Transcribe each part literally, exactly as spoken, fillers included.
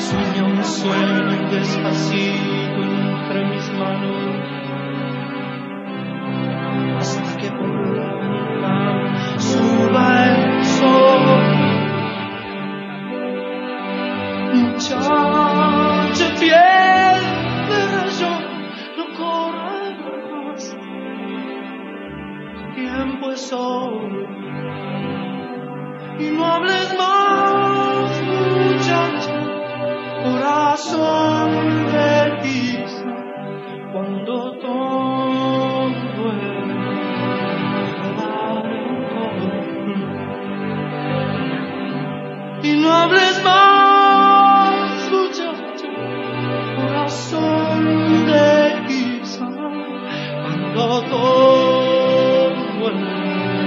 Sueña un sueño despacito entre mis manos, hasta que por la ventana suba el sol. Muchacho, piel de rayón, no corras más, tu tiempo es oro. Y no hables más, muchacho, corazón de tiza, cuando todo duele, daré un color. Y no hables más, muchacho, corazón de tiza, cuando todo duele.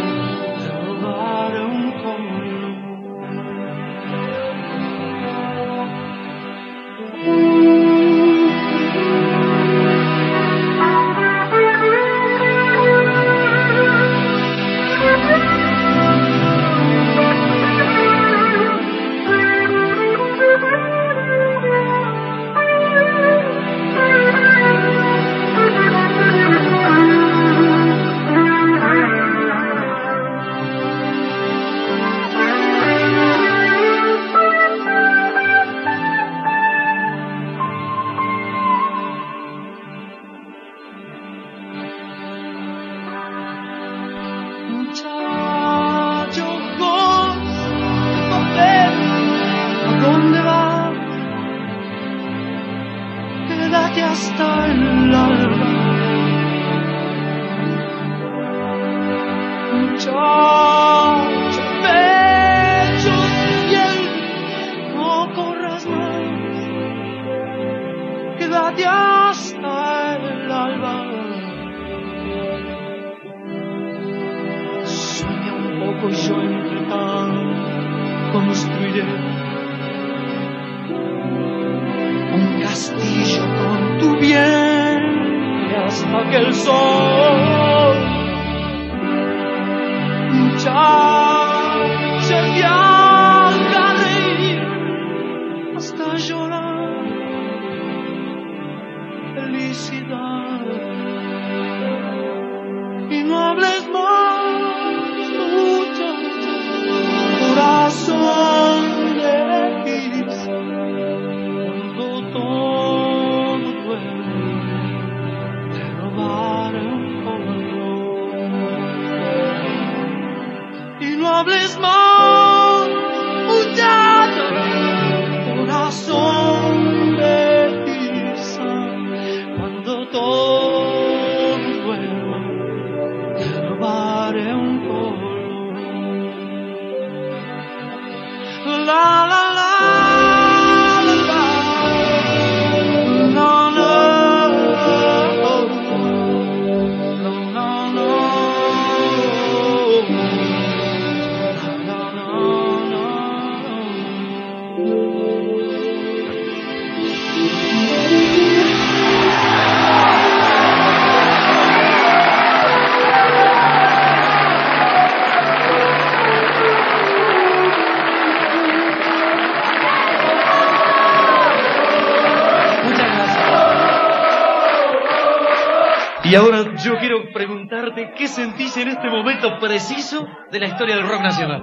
Y ahora yo quiero preguntarte qué sentís en este momento preciso de la historia del rock nacional.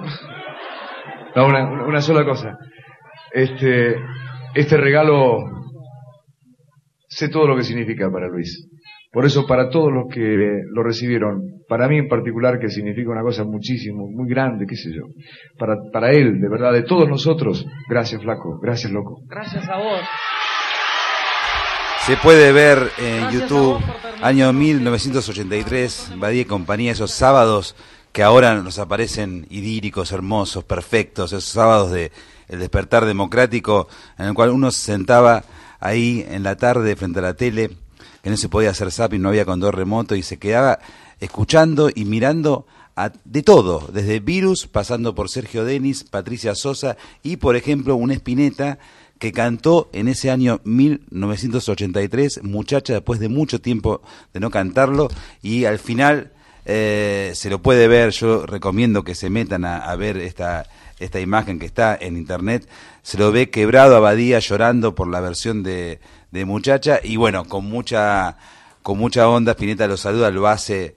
No, una, una sola cosa. Este, este regalo, sé todo lo que significa para Luis. Por eso, para todos los que lo recibieron, para mí en particular, que significa una cosa muchísimo, muy grande, qué sé yo. Para, para él, de verdad, de todos nosotros, gracias, flaco, gracias, loco. Gracias a vos. Se puede ver en Gracias YouTube, año mil novecientos ochenta y tres, Badía y compañía, esos sábados que ahora nos aparecen idílicos, hermosos, perfectos, esos sábados de el despertar democrático, en el cual uno se sentaba ahí en la tarde frente a la tele, que no se podía hacer zapping, no había control remoto, y se quedaba escuchando y mirando a, de todo, desde Virus, pasando por Sergio Denis, Patricia Sosa y, por ejemplo, una Spinetta que cantó en ese año mil novecientos ochenta y tres, Muchacha, después de mucho tiempo de no cantarlo, y al final eh, se lo puede ver, yo recomiendo que se metan a, a ver esta, esta imagen que está en internet, se lo ve quebrado a Badía llorando por la versión de, de Muchacha, y bueno, con mucha, con mucha onda, Spinetta lo saluda, lo hace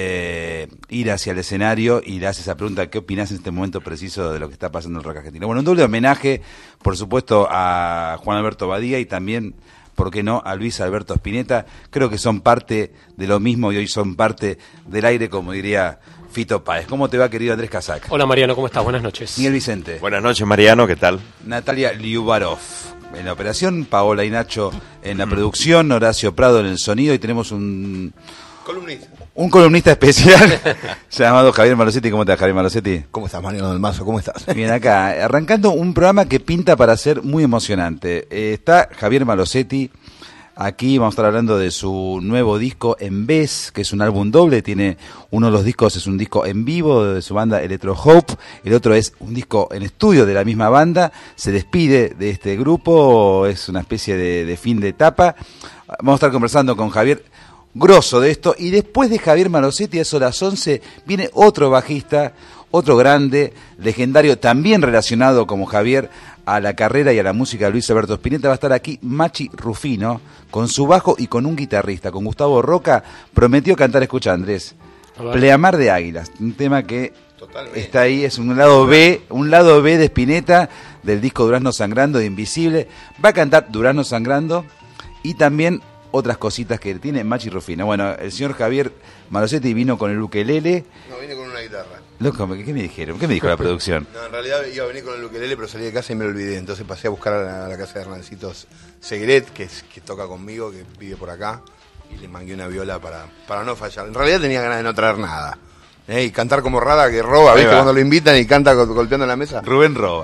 eh, ir hacia el escenario y le hace esa pregunta: ¿qué opinás en este momento preciso de lo que está pasando en el rock argentino? Bueno, un doble homenaje, por supuesto, a Juan Alberto Badía y también, ¿por qué no?, a Luis Alberto Spinetta. Creo que son parte de lo mismo y hoy son parte del aire, como diría Fito Páez. ¿Cómo te va, querido Andrés Casac? Hola, Mariano, ¿cómo estás? Buenas noches. Miguel Vicente. Buenas noches, Mariano, ¿qué tal? Natalia Liubarov en la operación, Paola y Nacho en la producción, Horacio Prado en el sonido, y tenemos un columnista un columnista especial llamado Javier Malosetti. ¿Cómo estás, Javier Malosetti? ¿Cómo estás, Mariano del Mazo? ¿Cómo estás? Bien, acá, arrancando un programa que pinta para ser muy emocionante. Eh, está Javier Malosetti. Aquí vamos a estar hablando de su nuevo disco En Vez, que es un álbum doble. Tiene uno de los discos, es un disco en vivo de su banda Electro Hope. El otro es un disco en estudio de la misma banda. Se despide de este grupo, es una especie de, de fin de etapa. Vamos a estar conversando con Javier, grosso de esto. Y después de Javier Malosetti, a eso las once, viene otro bajista, otro grande, legendario, también relacionado como Javier a la carrera y a la música de Luis Alberto Spinetta. Va a estar aquí Machi Rufino, con su bajo y con un guitarrista, con Gustavo Roca. Prometió cantar, escucha, Andrés, Pleamar de Águilas, un tema que totalmente está ahí, es un lado B, un lado B de Spinetta, del disco Durazno Sangrando, de Invisible. Va a cantar Durazno Sangrando y también otras cositas que tiene Machi Rufino. Bueno, el señor Javier Malosetti vino con el ukelele. No, vine con una guitarra. Loco, ¿qué me dijeron? ¿Qué me dijo la producción? No, en realidad iba a venir con el ukelele, pero salí de casa y me lo olvidé. Entonces pasé a buscar a la, a la casa de Hernancito Segret, que, es, que toca conmigo, que vive por acá, y le mangué una viola para, para no fallar. En realidad tenía ganas de no traer nada. ¿Eh? Y cantar como Rada, que roba, ¿viste? Cuando lo invitan y canta golpeando la mesa. Rubén roba.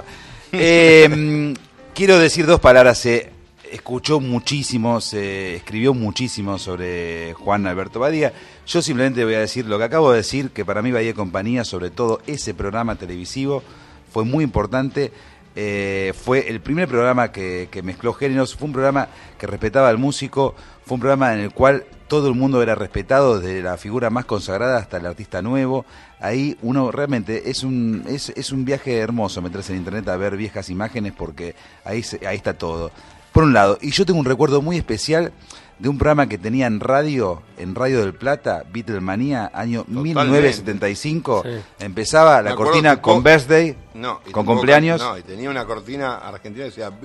Eh, quiero decir dos palabras. Se escuchó muchísimo, se escribió muchísimo sobre Juan Alberto Badía. Yo simplemente voy a decir lo que acabo de decir, que para mí Badía y Compañía, sobre todo ese programa televisivo, fue muy importante. Eh, fue el primer programa que, que mezcló géneros, fue un programa que respetaba al músico, fue un programa en el cual todo el mundo era respetado, desde la figura más consagrada hasta el artista nuevo. Ahí uno realmente es un es, es un viaje hermoso meterse en internet a ver viejas imágenes, porque ahí, se, ahí está todo, por un lado. Y yo tengo un recuerdo muy especial de un programa que tenía en radio, en Radio del Plata, Beatlemanía, año Totalmente. mil novecientos setenta y cinco. Sí. Empezaba la cortina con Birthday, no, con cumpleaños. No, y tenía una cortina argentina que decía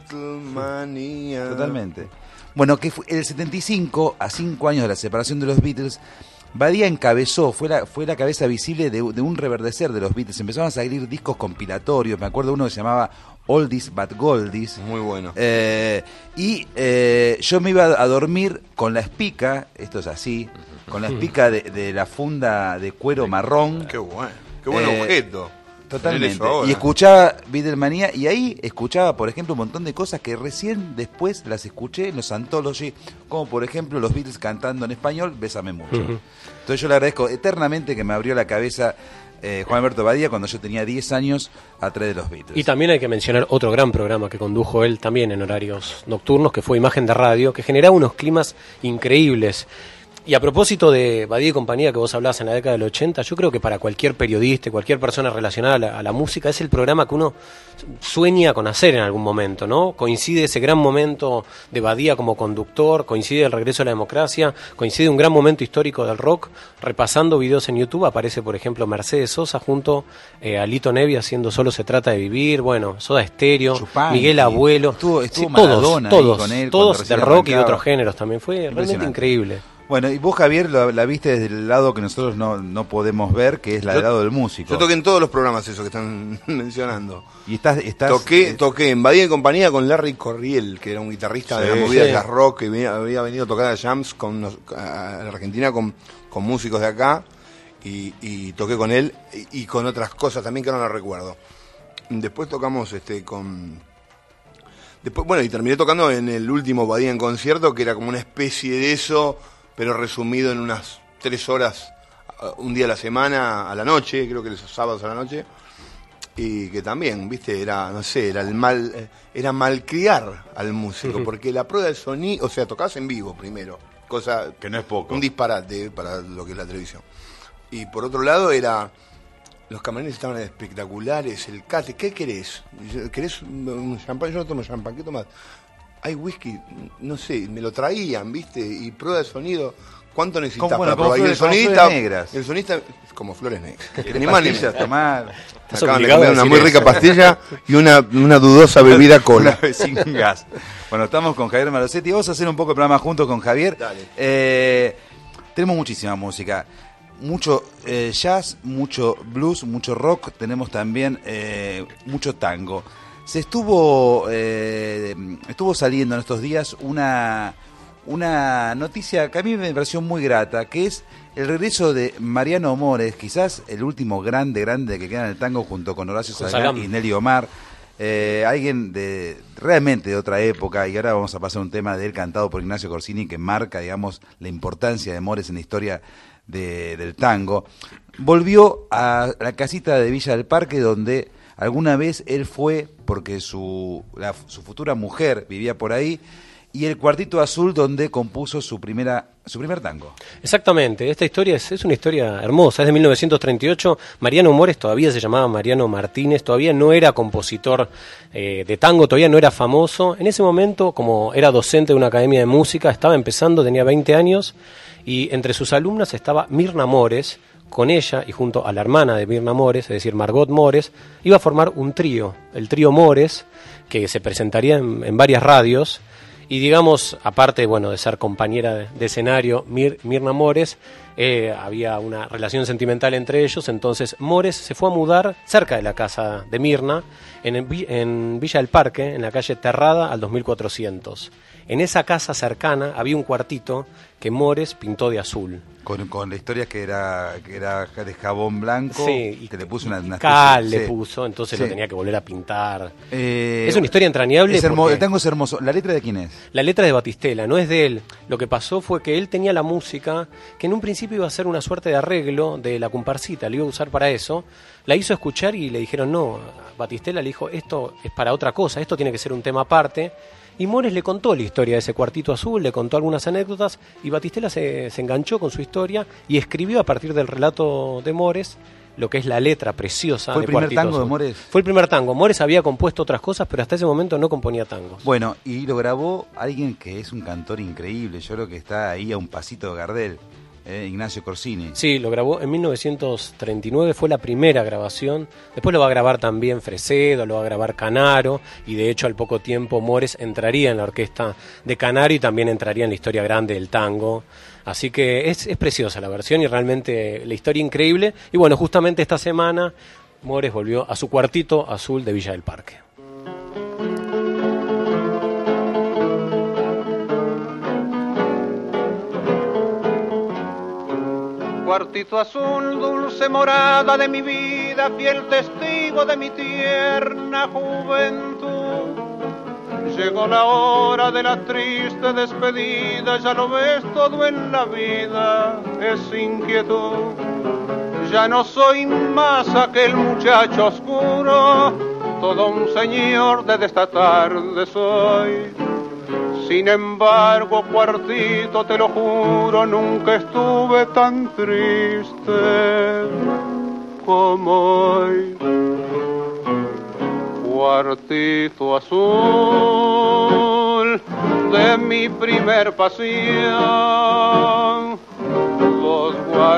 Beatlemanía. Totalmente. Bueno, que fue el setenta y cinco, a cinco años de la separación de los Beatles, Badía encabezó, fue la, fue la cabeza visible de, de un reverdecer de los Beatles. Empezaron a salir discos compilatorios, me acuerdo uno que se llamaba Oldies but Goldies. Muy bueno. Eh, y eh, yo me iba a dormir con la espica, esto es así, con la espica de, de la funda de cuero marrón. Qué bueno, qué buen eh, objeto. Totalmente. Y escuchaba Beatlemanía, y ahí escuchaba, por ejemplo, un montón de cosas que recién después las escuché en los Anthology, como por ejemplo los Beatles cantando en español, Bésame Mucho. Uh-huh. Entonces yo le agradezco eternamente que me abrió la cabeza eh, Juan Alberto Badía cuando yo tenía diez años a través de los Beatles. Y también hay que mencionar otro gran programa que condujo él también en horarios nocturnos, que fue Imagen de Radio, que generaba unos climas increíbles. Y a propósito de Badía y Compañía, que vos hablabas en la década del ochenta, yo creo que para cualquier periodista, cualquier persona relacionada a la, a la música, es el programa que uno sueña con hacer en algún momento, ¿no? Coincide ese gran momento de Badía como conductor, coincide el regreso a la democracia, coincide un gran momento histórico del rock. Repasando videos en YouTube aparece, por ejemplo, Mercedes Sosa junto eh, a Lito Nevi haciendo Solo se trata de vivir, bueno, Soda Stereo, Chupán, Miguel Abuelo, estuvo, estuvo sí, todos, todos, con él, todos del rock y de otros géneros también. Fue realmente increíble. Bueno, y vos, Javier, la, la viste desde el lado que nosotros no, no podemos ver, que es la yo, del lado del músico. Yo toqué en todos los programas eso que están mencionando. Y estás, estás toqué, toqué en Badía y Compañía con Larry Corriel, que era un guitarrista sí, de la movida de jazz rock, que había, había venido a tocar a jams con, a la Argentina con, con músicos de acá, y, y toqué con él y, y con otras cosas también que no las recuerdo. Después tocamos este con... Después, bueno, y terminé tocando en el último Badía en concierto, que era como una especie de eso, pero resumido en unas tres horas, un día a la semana, a la noche, creo que esos sábados a la noche, y que también, viste, era, no sé, era el mal, era malcriar al músico, porque la prueba del sonido, o sea, tocabas en vivo primero, cosa que no es poco, un disparate para lo que es la televisión. y por otro lado era, los camarines estaban espectaculares, el cate, ¿qué querés? ¿Querés un champán? Yo no tomo champán, ¿qué tomás? Hay whisky, no sé, me lo traían, ¿viste? Y prueba de sonido, ¿cuánto necesitas bueno, para probar? flores, Y el sonista, negras. el sonista, como flores negras. Ni más ni menos. Tomar. Me acaban de comer una muy rica pastilla y una, una dudosa bebida cola. Una vez sin gas. Bueno, estamos con Javier Malosetti. Vamos a hacer un poco el programa juntos con Javier. Dale. Eh, tenemos muchísima música. Mucho eh, jazz, mucho blues, mucho rock. Tenemos también eh, mucho tango. Se estuvo eh, estuvo saliendo en estos días una una noticia que a mí me pareció muy grata, que es el regreso de Mariano Mores, quizás el último grande, grande que queda en el tango junto con Horacio Salgán y Nelly Omar, eh, alguien de realmente de otra época, y ahora vamos a pasar un tema de él cantado por Ignacio Corsini que marca, digamos, la importancia de Mores en la historia de, del tango. Volvió a la casita de Villa del Parque donde alguna vez él fue porque su, la, su futura mujer vivía por ahí, y el Cuartito Azul donde compuso su primera su primer tango. Exactamente, esta historia es, es una historia hermosa, es de mil novecientos treinta y ocho, Mariano Mores todavía se llamaba Mariano Martínez, todavía no era compositor eh, de tango, todavía no era famoso, en ese momento como era docente de una academia de música, estaba empezando, tenía veinte años, y entre sus alumnas estaba Mirna Mores. Con ella y junto a la hermana de Mirna Mores, es decir, Margot Mores, iba a formar un trío, el trío Mores, que se presentaría en, en varias radios. Y digamos, aparte bueno, de ser compañera de, de escenario, Mir, Mirna Mores, eh, había una relación sentimental entre ellos, entonces Mores se fue a mudar cerca de la casa de Mirna, en, en Villa del Parque, en la calle Terrada, al dos mil cuatrocientos. En esa casa cercana había un cuartito que Mores pintó de azul. Con, con la historia que era que era de jabón blanco, sí, y que le puso una, una cal especie, le sí. puso, entonces sí. lo tenía que volver a pintar. Eh, es una historia entrañable. Es hermoso, porque el tango es hermoso. ¿La letra de quién es? La letra de Batistela, no es de él. Lo que pasó fue que él tenía la música, que en un principio iba a ser una suerte de arreglo de la comparsita, la iba a usar para eso. La hizo escuchar y le dijeron no. Batistela le dijo, esto es para otra cosa, esto tiene que ser un tema aparte. Y Mores le contó la historia de ese Cuartito Azul, le contó algunas anécdotas, y Batistela se, se enganchó con su historia y escribió a partir del relato de Mores lo que es la letra preciosa. ¿Fue el de primer Cuartito tango Azul. de Mores? Fue el primer tango. Mores había compuesto otras cosas, pero hasta ese momento no componía tangos. Bueno, y lo grabó alguien que es un cantor increíble, yo creo que está ahí a un pasito de Gardel. Eh, Ignacio Corsini. Sí, lo grabó en mil novecientos treinta y nueve, fue la primera grabación. Después lo va a grabar también Fresedo, lo va a grabar Canaro, y de hecho al poco tiempo Mores entraría en la orquesta de Canaro y también entraría en la historia grande del tango. Así que es, es preciosa la versión y realmente la historia increíble. Y bueno, justamente esta semana Mores volvió a su Cuartito Azul de Villa del Parque. Cuartito azul, dulce morada de mi vida, fiel testigo de mi tierna juventud. Llegó la hora de la triste despedida, ya lo ves, todo en la vida es inquietud. Ya no soy más aquel muchacho oscuro, todo un señor desde esta tarde soy. Sin embargo, Cuartito, te lo juro, nunca estuve tan triste como hoy. Cuartito azul de mi primer pasión, vos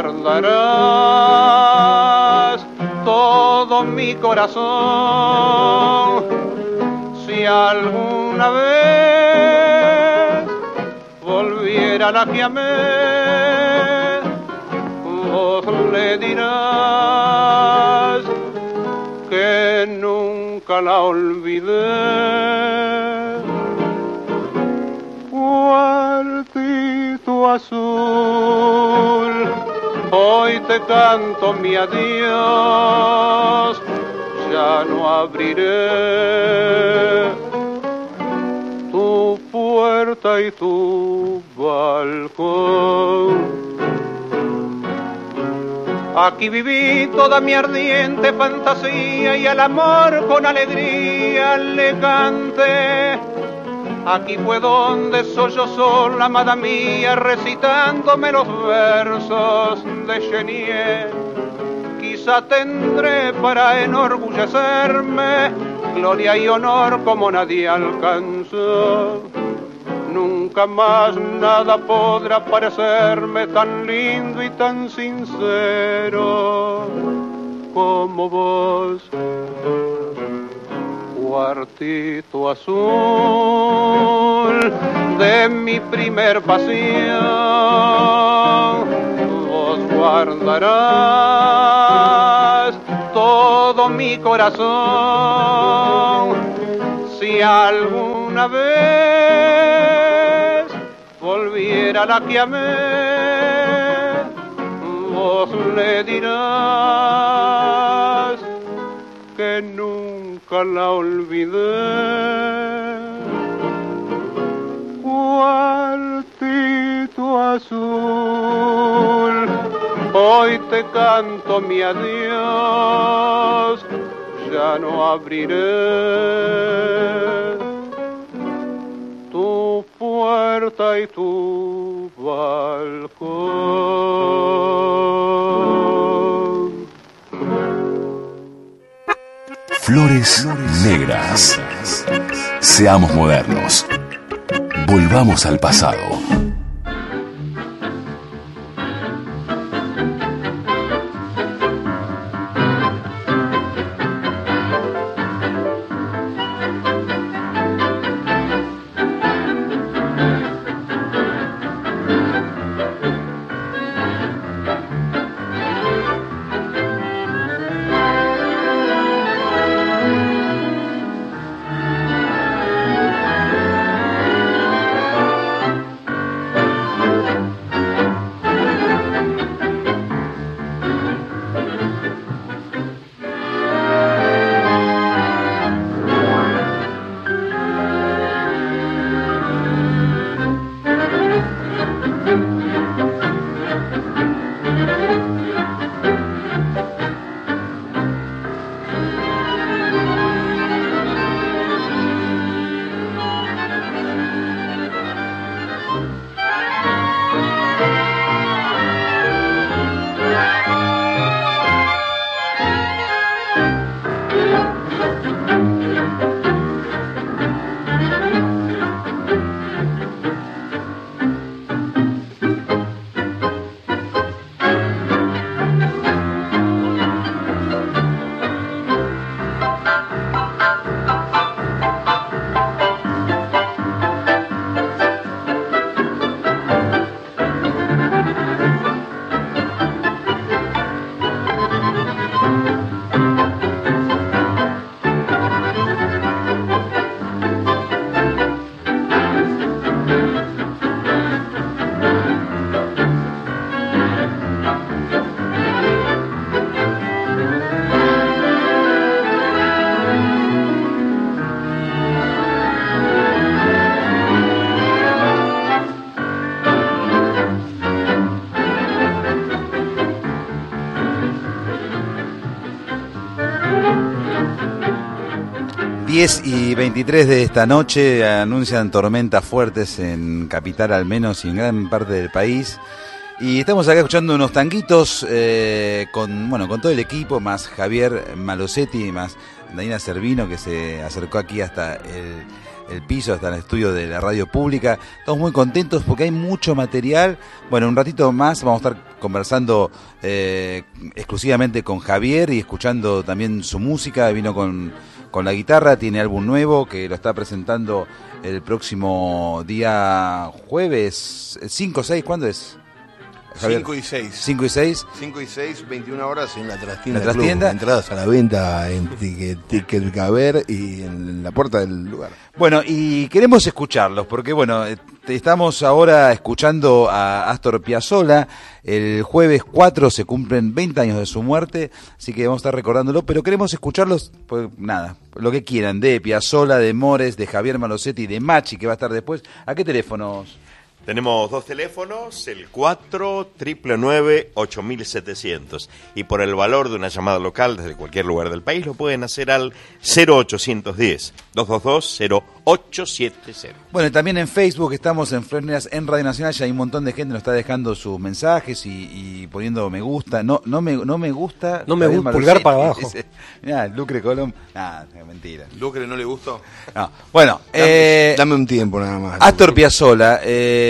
guardarás todo mi corazón. Si alguna vez volviera la que amé, vos le dirás que nunca la olvidé. Cuartito azul, hoy te canto mi adiós, ya no abriré tu puerta y tu balcón. Aquí viví toda mi ardiente fantasía y al amor con alegría le canté. Aquí fue donde sollozó la amada mía recitándome los versos de Chenier. Quizá tendré para enorgullecerme gloria y honor como nadie alcanzó. Nunca más nada podrá parecerme tan lindo y tan sincero como vos. Cuartito azul de mi primer pasión, vos guardarás todo mi corazón. Si alguna vez volviera la que amé, vos le dirás que nunca la olvidé. Cuartito azul, hoy te canto mi adiós, ya no abriré tu puerta y tu balcón. Flores negras. Seamos modernos. Volvamos al pasado. diez y veintitrés de esta noche anuncian tormentas fuertes en Capital al menos y en gran parte del país. Y estamos acá escuchando unos tanguitos eh, con bueno con todo el equipo, más Javier Malosetti, más Daniela Servino, que se acercó aquí hasta el, el piso, hasta el estudio de la radio pública. Estamos muy contentos porque hay mucho material. Bueno, un ratito más vamos a estar conversando eh, exclusivamente con Javier y escuchando también su música. Vino con, con la guitarra, tiene álbum nuevo que lo está presentando el próximo día jueves, cinco o seis, ¿cuándo es? cinco y seis. cinco y seis. cinco y seis, veintiuna horas en la trastienda. La trastienda. Club. Entradas a la venta en Ticket, Ticket Caber y en la puerta del lugar. Bueno, y queremos escucharlos porque, bueno, estamos ahora escuchando a Astor Piazzolla. El jueves cuatro se cumplen veinte años de su muerte, así que vamos a estar recordándolo, pero queremos escucharlos, pues nada, lo que quieran, de Piazzolla, de Mores, de Javier Malosetti, de Machi, que va a estar después. ¿A qué teléfonos? Tenemos dos teléfonos, el cuatro nueve nueve ocho mil setecientos, y por el valor de una llamada local desde cualquier lugar del país lo pueden hacer al cero ochocientos diez, dos dos dos, cero ocho siete cero. Bueno, y también en Facebook estamos en Flores Negras en Radio Nacional, ya hay un montón de gente que nos está dejando sus mensajes y, y poniendo me gusta, no no me no me gusta, no me gusta, pulgar para abajo. Dice, mirá, Lucre Colom, nah, mentira. ¿Lucre no le gustó? No. Bueno, dame, eh, dame un tiempo nada más. Astor Piazzolla, eh,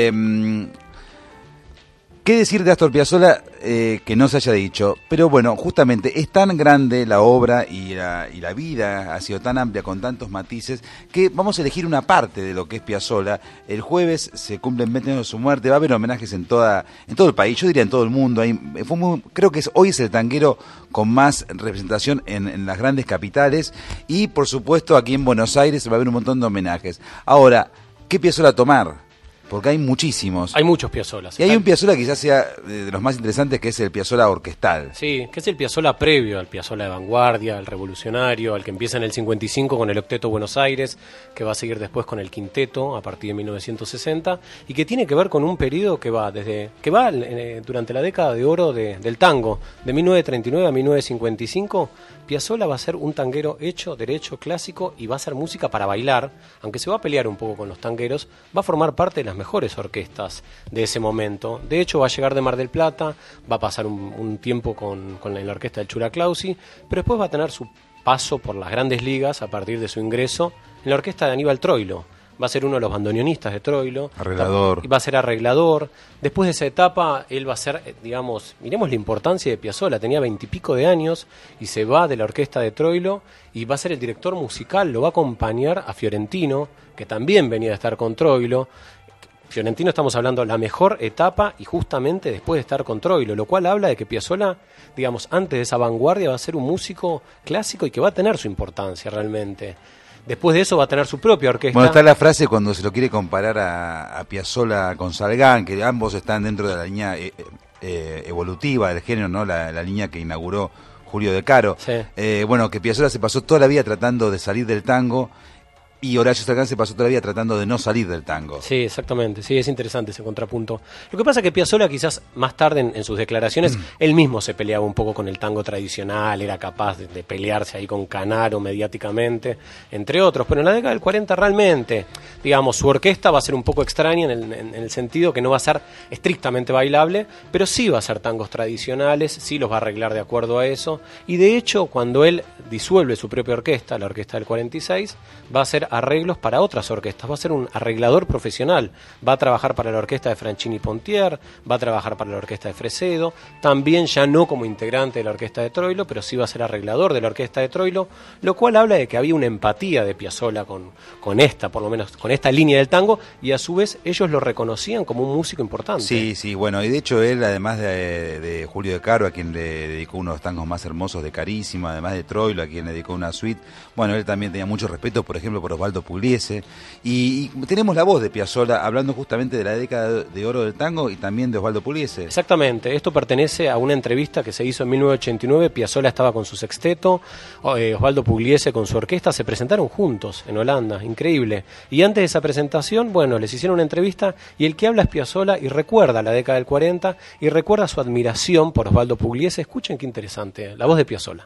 ¿qué decir de Astor Piazzolla eh, que no se haya dicho? Pero bueno, justamente es tan grande la obra y la, y la vida ha sido tan amplia con tantos matices que vamos a elegir una parte de lo que es Piazzolla. El jueves se cumplen veinte años de su muerte, va a haber homenajes en toda en todo el país, yo diría en todo el mundo. Hay, fue muy, creo que es, hoy es el tanguero con más representación en, en las grandes capitales y por supuesto aquí en Buenos Aires va a haber un montón de homenajes. Ahora, ¿qué Piazzolla tomar? Porque hay muchísimos. Hay muchos Piazzolas. Y hay un Piazzolla quizás sea de los más interesantes, que es el Piazzolla orquestal. Sí, que es el Piazzolla previo al Piazzolla de vanguardia, al revolucionario, al que empieza en el cincuenta y cinco con el Octeto Buenos Aires, que va a seguir después con el Quinteto a partir de mil novecientos sesenta, y que tiene que ver con un periodo que va desde que va eh, durante la década de oro de, del tango, de mil novecientos treinta y nueve a mil novecientos cincuenta y cinco. Piazzolla va a ser un tanguero hecho, derecho, clásico, y va a ser música para bailar, aunque se va a pelear un poco con los tangueros, va a formar parte de las mejores orquestas de ese momento. De hecho, va a llegar de Mar del Plata, va a pasar un, un tiempo con, con la, la orquesta del Chura Clausi, pero después va a tener su paso por las grandes ligas a partir de su ingreso en la orquesta de Aníbal Troilo. Va a ser uno de los bandoneonistas de Troilo. Arreglador. Va a ser arreglador. Después de esa etapa, él va a ser, digamos, miremos la importancia de Piazzolla, tenía veintipico de años y se va de la orquesta de Troilo y va a ser el director musical, lo va a acompañar a Fiorentino, que también venía de estar con Troilo. Fiorentino, estamos hablando de la mejor etapa y justamente después de estar con Troilo, lo cual habla de que Piazzolla, digamos, antes de esa vanguardia va a ser un músico clásico y que va a tener su importancia realmente. Después de eso va a tener su propia orquesta. Bueno, está la frase cuando se lo quiere comparar a, a Piazzolla con Salgán, que ambos están dentro de la línea eh, eh, evolutiva del género, ¿no? La, la línea que inauguró Julio De Caro. Sí. Eh, bueno, que Piazzolla se pasó toda la vida tratando de salir del tango y Horacio Salgán se pasó toda la vida tratando de no salir del tango. Sí, exactamente, sí, es interesante ese contrapunto. Lo que pasa es que Piazzolla quizás más tarde en, en sus declaraciones, mm. él mismo se peleaba un poco con el tango tradicional, era capaz de, de pelearse ahí con Canaro mediáticamente, entre otros, pero en la década del cuarenta realmente, digamos, su orquesta va a ser un poco extraña en el, en, en el sentido que no va a ser estrictamente bailable, pero sí va a ser tangos tradicionales, sí los va a arreglar de acuerdo a eso, y de hecho cuando él disuelve su propia orquesta, la orquesta del cuarenta y seis, va a ser arreglos para otras orquestas, va a ser un arreglador profesional, va a trabajar para la orquesta de Franchini Pontier, va a trabajar para la orquesta de Fresedo, también ya no como integrante de la orquesta de Troilo, pero sí va a ser arreglador de la orquesta de Troilo, lo cual habla de que había una empatía de Piazzolla con, con esta, por lo menos con esta línea del tango, y a su vez ellos lo reconocían como un músico importante. Sí, sí, bueno, y de hecho él, además de, de Julio De Caro, a quien le dedicó uno de los tangos más hermosos de Carísima, además de Troilo, a quien le dedicó una suite, bueno, él también tenía mucho respeto, por ejemplo, por Osvaldo Pugliese, y, y tenemos la voz de Piazzolla hablando justamente de la década de oro del tango y también de Osvaldo Pugliese. Exactamente, esto pertenece a una entrevista que se hizo en mil novecientos ochenta y nueve, Piazzolla estaba con su sexteto, eh, Osvaldo Pugliese con su orquesta, se presentaron juntos en Holanda, increíble, y antes de esa presentación, bueno, les hicieron una entrevista y el que habla es Piazzolla y recuerda la década del cuarenta y recuerda su admiración por Osvaldo Pugliese. Escuchen qué interesante, la voz de Piazzolla.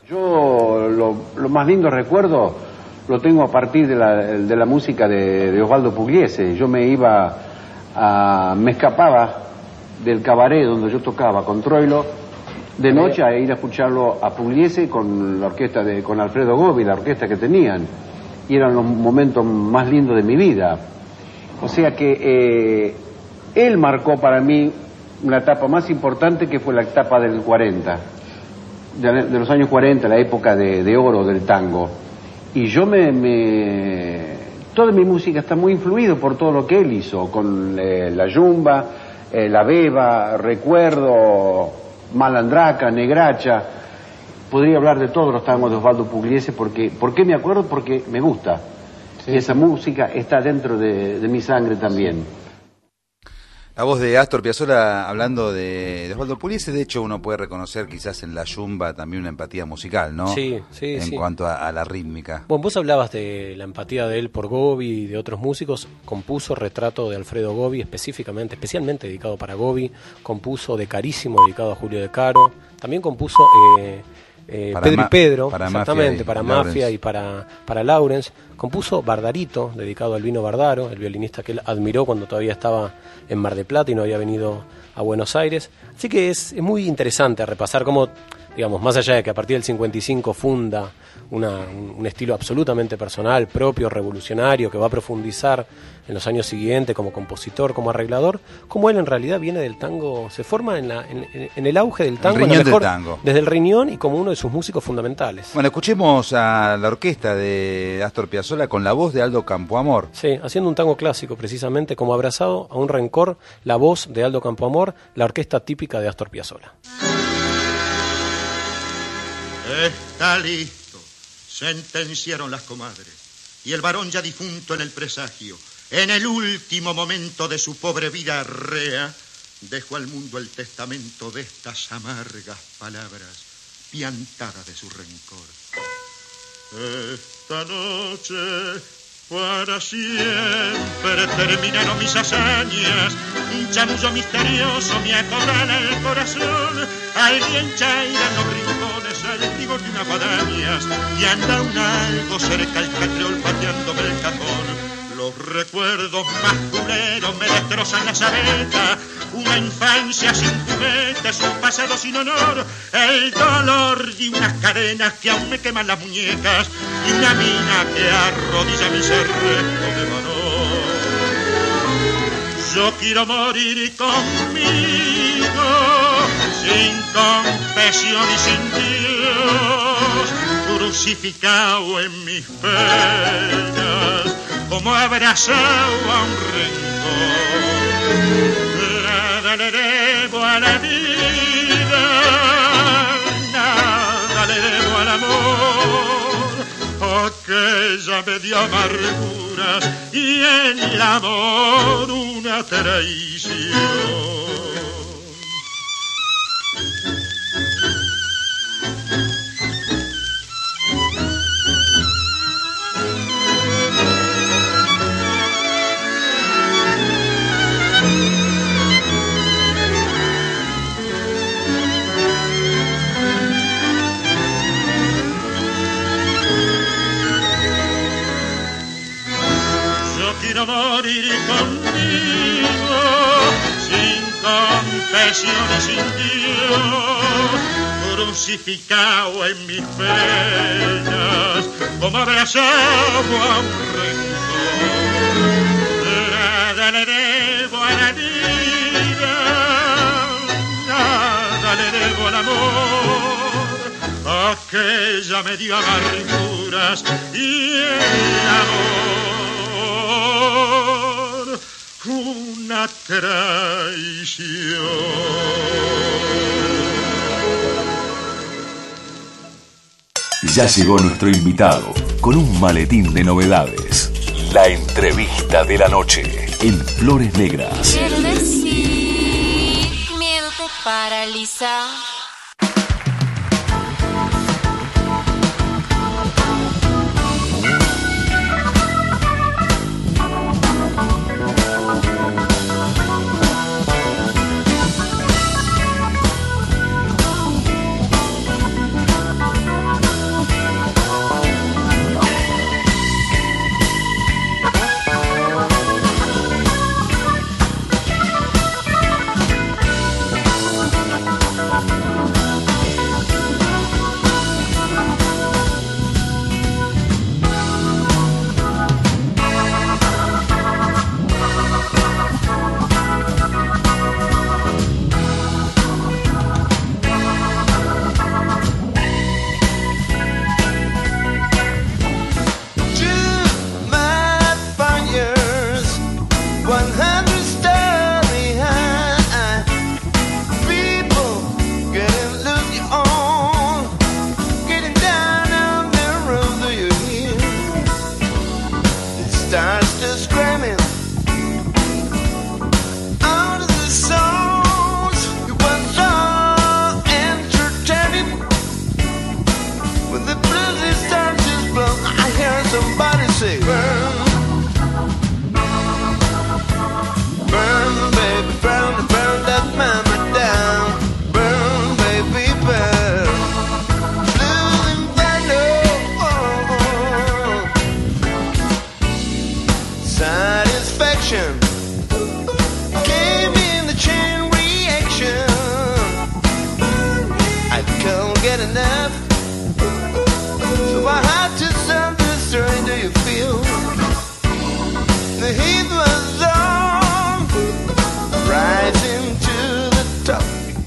Yo lo, lo más lindo recuerdo lo tengo a partir de la, de la música de, de Osvaldo Pugliese. Yo me iba a, me escapaba del cabaret donde yo tocaba con Troilo de noche a ir a escucharlo a Pugliese con la orquesta de, con Alfredo Gobi, la orquesta que tenían, y eran los momentos más lindos de mi vida. O sea que eh, él marcó para mí una etapa más importante, que fue la etapa del cuarenta, de, de los años cuarenta, la época de, de oro del tango. Y yo me, me... Toda mi música está muy influido por todo lo que él hizo, con eh, la yumba, eh, la beba, recuerdo, malandraca, negracha. Podría hablar de todos los tangos de Osvaldo Pugliese, porque, ¿por qué me acuerdo? Porque me gusta. Sí. Y esa música está dentro de, de mi sangre también. La voz de Astor Piazzolla hablando de, de Osvaldo Pugliese. De hecho, uno puede reconocer quizás en la yumba también una empatía musical, ¿no? Sí, sí, En sí. cuanto a, a la rítmica. Bueno, vos hablabas de la empatía de él por Gobi y de otros músicos. Compuso Retrato de Alfredo Gobi, específicamente, especialmente dedicado para Gobi. Compuso De Carísimo, dedicado a Julio De Caro. También compuso eh, eh, Para Pedro ma- y Pedro, para exactamente, Mafia y para Lawrence. Mafia y para, para Lawrence. Compuso Bardarito, dedicado a Albino Bardaro, el violinista que él admiró cuando todavía estaba en Mar del Plata y no había venido a Buenos Aires. Así que es, es muy interesante repasar cómo, digamos, más allá de que a partir del cincuenta y cinco funda una, un, un estilo absolutamente personal, propio, revolucionario, que va a profundizar en los años siguientes como compositor, como arreglador, cómo él en realidad viene del tango, se forma en, la, en, en el auge del tango, riñón en la mejor- del tango. desde el riñón y como uno de sus músicos fundamentales. Bueno, escuchemos a la orquesta de Astor Piazzolla con la voz de Aldo Campoamor. Sí, haciendo un tango clásico precisamente, como Abrazado a un rencor, la voz de Aldo Campoamor, la orquesta típica de Astor Piazzolla. Está listo, sentenciaron las comadres, y el varón ya difunto en el presagio, en el último momento de su pobre vida rea, dejó al mundo el testamento de estas amargas palabras, piantadas de su rencor. Esta noche para siempre terminaron mis hazañas, un chamullo misterioso me acorrala el corazón, alguien chaira en los rincones al rigor de unas guadañas y anda un algo cerca el catriol pateándome el cajón. Los recuerdos más culeros me destrozan la sabeta, una infancia sin juguetes, un pasado sin honor, el dolor de unas cadenas que aún me queman las muñecas y una mina que arrodilla mi ser resto de valor. Yo quiero morir conmigo, sin confesión y sin Dios, crucificado en mis penas, como abrazado a un rencor. Nada le debo a la vida, nada le debo al amor, aquella me dio amarguras y el amor una traición. Quiero morir conmigo, sin confesión y sin Dios, crucificado en mis penas, como abrazado a un rencor. Nada le debo a la vida, nada le debo al amor, aquella me dio amarguras y el amor una traición. Ya llegó nuestro invitado con un maletín de novedades. La entrevista de la noche en Flores Negras. Quiero decir, miedo te paraliza. Starts to screaming out of action. Came in the chain reaction. I couldn't get enough, so I had to send this story. Do you feel the heat was on, rising to the top?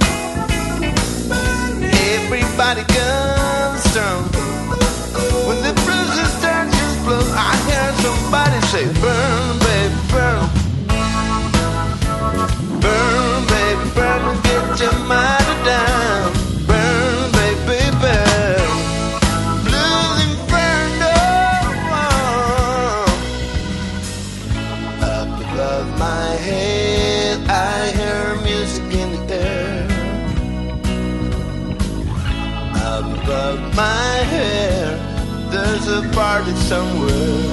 Everybody goes strong. When the bruises start to blow, I hear somebody say, burn, baby, burn. Burn, baby, burn, get your mind down. Burn, baby, burn. Blues inferno. Up above my head, I hear music in the air. Up above my head, there's a party somewhere.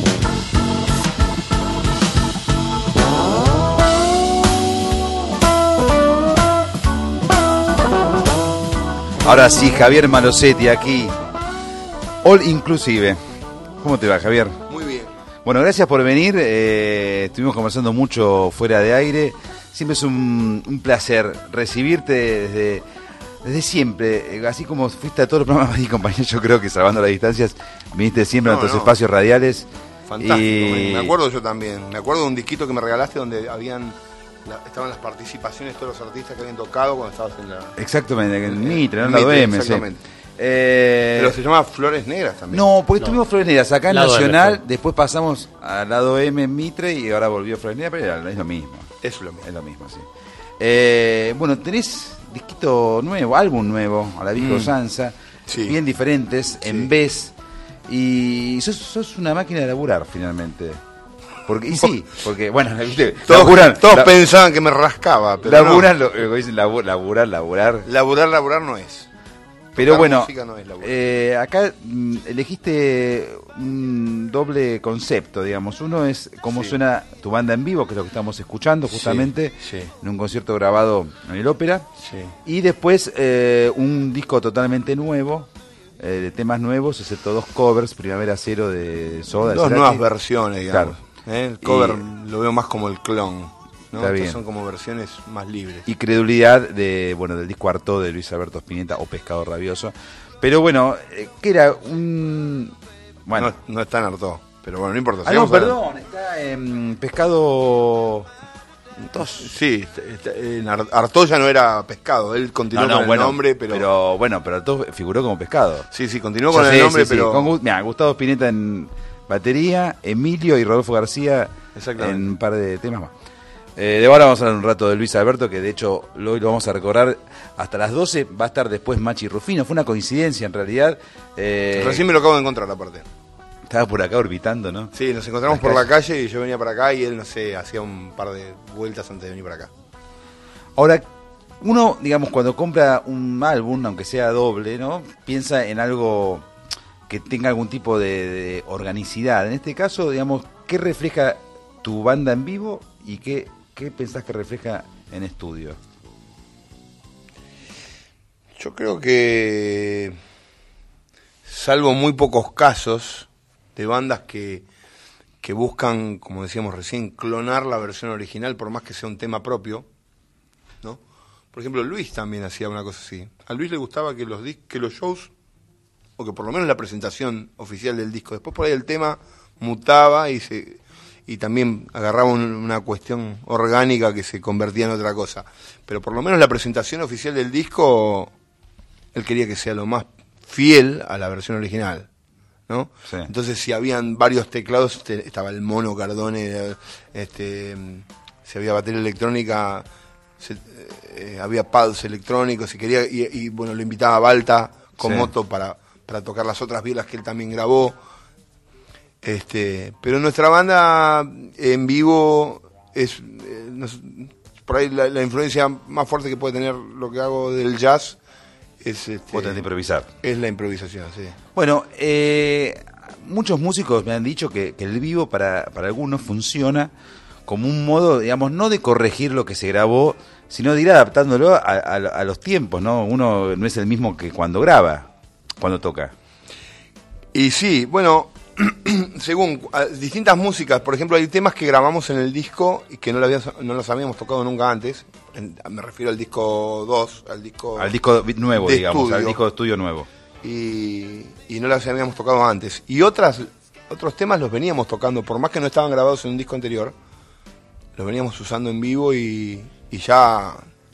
Ahora sí, Javier Malosetti aquí, All Inclusive. ¿Cómo te va, Javier? Muy bien. Bueno, gracias por venir. Eh, estuvimos conversando mucho fuera de aire. Siempre es un, un placer recibirte desde, desde siempre. Así como fuiste a todos los programas y compañía, yo creo que salvando las distancias, viniste siempre No, a nuestros no. espacios radiales. Fantástico, Y- me acuerdo yo también. Me acuerdo de un disquito que me regalaste donde habían la- estaban las participaciones de todos los artistas que habían tocado cuando estabas en la... Exactamente, en Mitre, en en la Mitre, M, sí. exactamente. Eh, Pero se llama Flores Negras también. No, porque tuvimos Flores Negras acá en Lado M Nacional, fue. después pasamos al lado M en Mitre y ahora volvió Flores Negras, pero era- es lo mismo. Es lo mismo. Es lo mismo, sí. Eh, bueno, tenés disquito nuevo, álbum nuevo, a la vieja Mm. usanza, Sí. bien diferentes, en vez, y sos, sos una máquina de laburar finalmente. Porque, y sí, porque, bueno, ¿viste? Todos, laburan, todos la- pensaban que me rascaba, pero laburan, no. lo, lo que dicen, labu- laburar, laburar. Laburar, laburar no es. Pero Tocar bueno, música no es laburar. eh, acá mm, elegiste un doble concepto, digamos. Uno es cómo Sí. suena tu banda en vivo, que es lo que estamos escuchando justamente Sí, sí. en un concierto grabado en el Ópera. Sí. Y después eh, un disco totalmente nuevo, eh, de temas nuevos, excepto dos covers, Primavera Cero de Soda. de Dos Cerati. nuevas versiones, digamos. Claro. ¿eh? El cover Y- lo veo más como el clon, ¿no? Está Estas bien. son como versiones más libres. Y Credulidad de, bueno, del disco Artaud de Luis Alberto Spinetta o Pescado Rabioso. Pero bueno, eh, que era un... Bueno. No, no está en Artaud, pero bueno, no importa. Ah, no, sigamos hablando. perdón, está en Pescado... Sí, está- está- en Ar- Artaud ya no era pescado, él continuó No, no, con bueno, el nombre, pero... bueno, pero todo figuró como Pescado. Sí, sí, continuó Ya con sé, el nombre, sí, sí, pero... con Gu- mirá, Gustavo Spinetta en batería, Emilio y Rodolfo García Exactamente. en un par de temas más. Eh, de ahora vamos a hablar un rato de Luis Alberto, que de hecho lo- hoy lo vamos a recordar hasta las doce, va a estar después Machi Rufino, fue una coincidencia en realidad. Eh, Recién me lo acabo de encontrar aparte. Estaba por acá orbitando, ¿no? Sí, nos encontramos Las por la calles. calle y yo venía para acá y él, no sé, hacía un par de vueltas antes de venir para acá. Ahora, uno, digamos, cuando compra un álbum, aunque sea doble, ¿no? Piensa en algo que tenga algún tipo de, de organicidad. En este caso, digamos, ¿qué refleja tu banda en vivo y qué, qué pensás que refleja en estudio? Yo creo que, salvo muy pocos casos de bandas que, que buscan, como decíamos recién, clonar la versión original por más que sea un tema propio, ¿no? Por ejemplo, Luis también hacía una cosa así. A Luis le gustaba que los, dis- que los shows, o que por lo menos la presentación oficial del disco, después por ahí el tema mutaba y se y también agarraba un- una cuestión orgánica que se convertía en otra cosa. Pero por lo menos la presentación oficial del disco, él quería que sea lo más fiel a la versión original, ¿no? Sí. Entonces, si habían varios teclados, te- estaba el mono Cardone, este, si había batería electrónica, se- eh, había pads electrónicos, si quería, y, y, bueno, lo invitaba a Balta con Sí. moto para, para tocar las otras violas que él también grabó. Este, pero nuestra banda en vivo es, eh, nos- por ahí la, la influencia más fuerte que puede tener lo que hago del jazz es, este, Vos tenés que improvisar. es la improvisación, sí. Bueno, eh, muchos músicos me han dicho que, que el vivo para, para algunos funciona como un modo, digamos, no de corregir lo que se grabó, sino de ir adaptándolo a, a- a los tiempos, ¿no? Uno no es el mismo que cuando graba, cuando toca. Y sí, bueno, según uh, distintas músicas, por ejemplo, hay temas que grabamos en el disco y que no, lo habíamos, no los habíamos tocado nunca antes. En, me refiero al disco dos, al disco... Al disco nuevo, de digamos, estudio. al disco de estudio nuevo. Y, y no las habíamos tocado antes. Y otras otros temas los veníamos tocando, por más que no estaban grabados en un disco anterior, los veníamos usando en vivo y, y ya...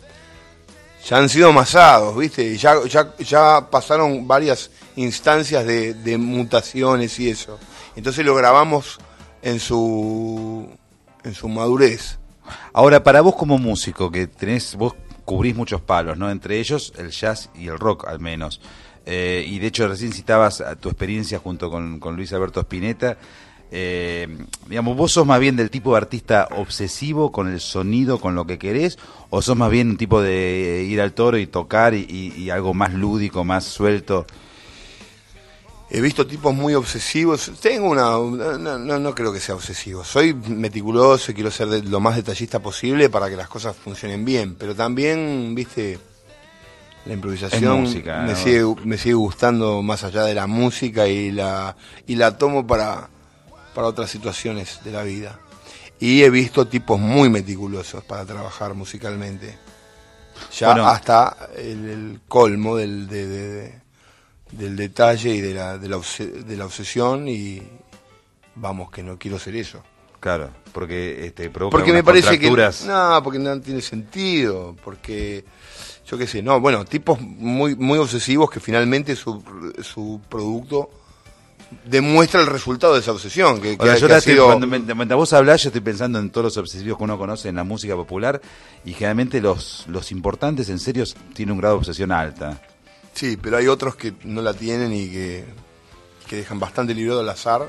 ya han sido amasados, ¿viste? Y ya, ya, ya pasaron varias instancias de, de mutaciones y eso. Entonces lo grabamos en su en su madurez. Ahora, para vos como músico, que tenés, vos cubrís muchos palos, ¿no? Entre ellos el jazz y el rock, al menos. Eh, y de hecho recién citabas a tu experiencia junto con, con Luis Alberto Spinetta. Eh, digamos, ¿vos sos más bien del tipo de artista obsesivo con el sonido, con lo que querés, o sos más bien un tipo de ir al toro y tocar y, y, y algo más lúdico, más suelto? He visto tipos muy obsesivos. Tengo una... No, no, no creo que sea obsesivo. Soy meticuloso y quiero ser de, lo más detallista posible para que las cosas funcionen bien. Pero también, viste, la improvisación música, me, ¿no? sigue, me sigue gustando más allá de la música y la, y la tomo para... para otras situaciones de la vida. Y he visto tipos muy meticulosos para trabajar musicalmente. Ya bueno, hasta el, el colmo del, de, de, de, del detalle y de la, de, la obse, de la obsesión, y vamos, que no quiero ser eso. Claro, porque este, provoca porque me parece que contracturas. no, porque no tiene sentido, porque yo qué sé, no, bueno, tipos muy muy obsesivos que finalmente su, su producto demuestra el resultado de esa obsesión. Que, Ahora, que, yo que ha estoy, sido... cuando, mientras vos hablás, yo estoy pensando en todos los obsesivos que uno conoce en la música popular, y generalmente los, los importantes, en serio, tienen un grado de obsesión alta. Sí, pero hay otros que no la tienen y que, que dejan bastante librado al azar,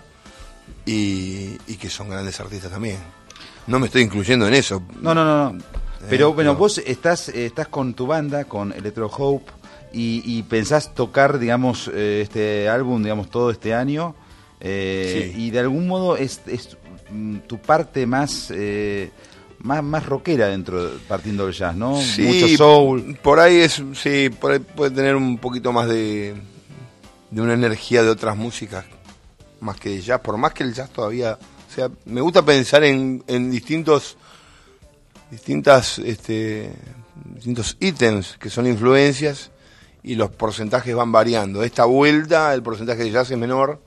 y, y que son grandes artistas también. No me estoy incluyendo en eso. No, no, no. no. Pero Eh, bueno, no. vos estás, eh, estás con tu banda, con Electro Hope, y, y pensás tocar, digamos, eh, este álbum, digamos, todo este año. Eh, Sí. Y de algún modo es, es mm, tu parte más, eh, más más rockera dentro, partiendo del jazz, ¿no? Sí, Mucho soul. Por ahí es, sí, por ahí puede tener un poquito más de, de una energía de otras músicas, más que de jazz, por más que el jazz todavía, o sea, me gusta pensar en, en distintos, distintas, este, distintos ítems que son influencias, y los porcentajes van variando. Esta vuelta el porcentaje de jazz es menor,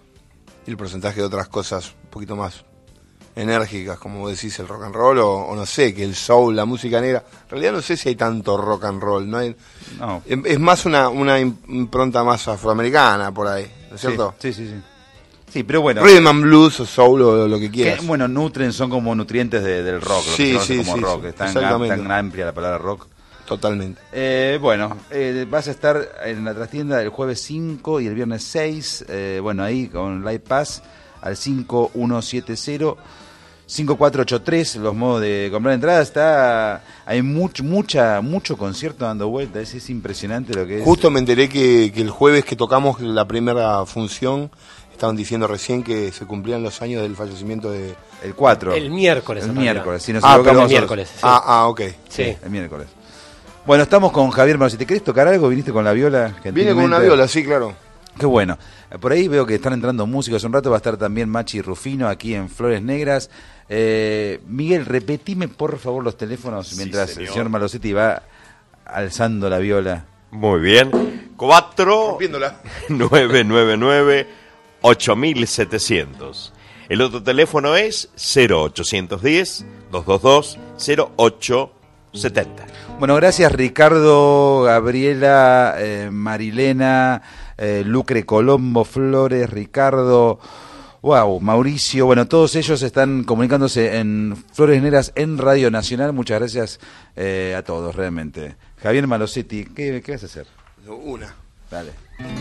y el porcentaje de otras cosas un poquito más enérgicas, como decís, el rock and roll, o, o no sé, que el soul, la música negra. En realidad no sé si hay tanto rock and roll, no hay, No. es, es más una, una impronta más afroamericana por ahí, ¿no es cierto? Sí, sí, sí. Sí, pero bueno. Rhythm and blues o soul o lo que quieras. Que, bueno, nutren, son como nutrientes de, del rock, lo que Sí, se conoce sí, como sí, rock. sí, Es tan, exactamente. tan amplia la palabra rock. Totalmente. Eh, bueno, eh, vas a estar en la trastienda el jueves cinco y el viernes seis. Eh, bueno, ahí con Live Pass al cinco uno siete cero cinco cuatro ocho tres, los modos de comprar entradas. Está, hay mucho, mucha, mucho concierto dando vuelta. Es, es impresionante lo que es. Justo me enteré que, que el jueves que tocamos la primera función, estaban diciendo recién que se cumplían los años del fallecimiento de... El cuatro. El miércoles. El en realidad. miércoles. Si nos Ah, equivocamos, el miércoles. Sí. Ah, ah, ok. Sí. el miércoles. Bueno, estamos con Javier Malosetti. ¿Te querés tocar algo? ¿Viniste con la viola? Viene con una viola, sí, claro. Qué bueno. Por ahí veo que están entrando músicos. Un rato va a estar también Machi Rufino aquí en Flores Negras. Eh, Miguel, repetime por favor los teléfonos mientras señor. el señor Malosetti va alzando la viola. Muy bien. cuatro Rompiéndola. nueve nueve nueve ocho mil setecientos. El otro teléfono es cero ochocientos diez dos dos dos cero ocho setenta. Bueno, gracias Ricardo, Gabriela, eh, Marilena, eh, Lucre Colombo, Flores, Ricardo, wow, Mauricio, bueno, todos ellos están comunicándose en Flores Negras en Radio Nacional. Muchas gracias eh, a todos, realmente. Javier Malosetti, ¿qué, qué vas a hacer? Una. Dale.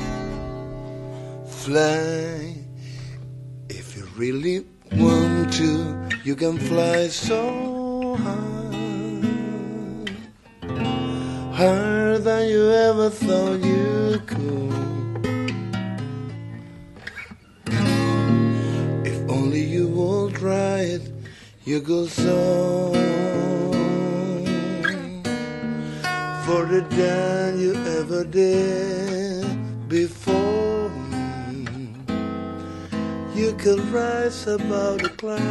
Fly, if you really want to, you can fly so high, higher than you ever thought you could. If only you will try it, you go so further than you ever did before. you could rise above the clouds.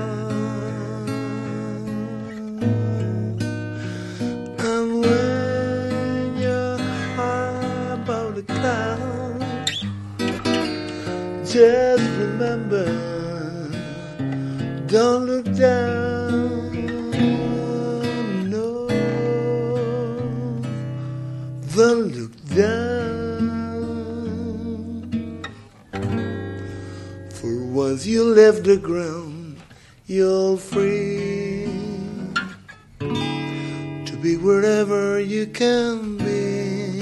And when you're high above the clouds, just remember, don't look down, no, don't look down. Once you left the ground, you're free to be wherever you can be.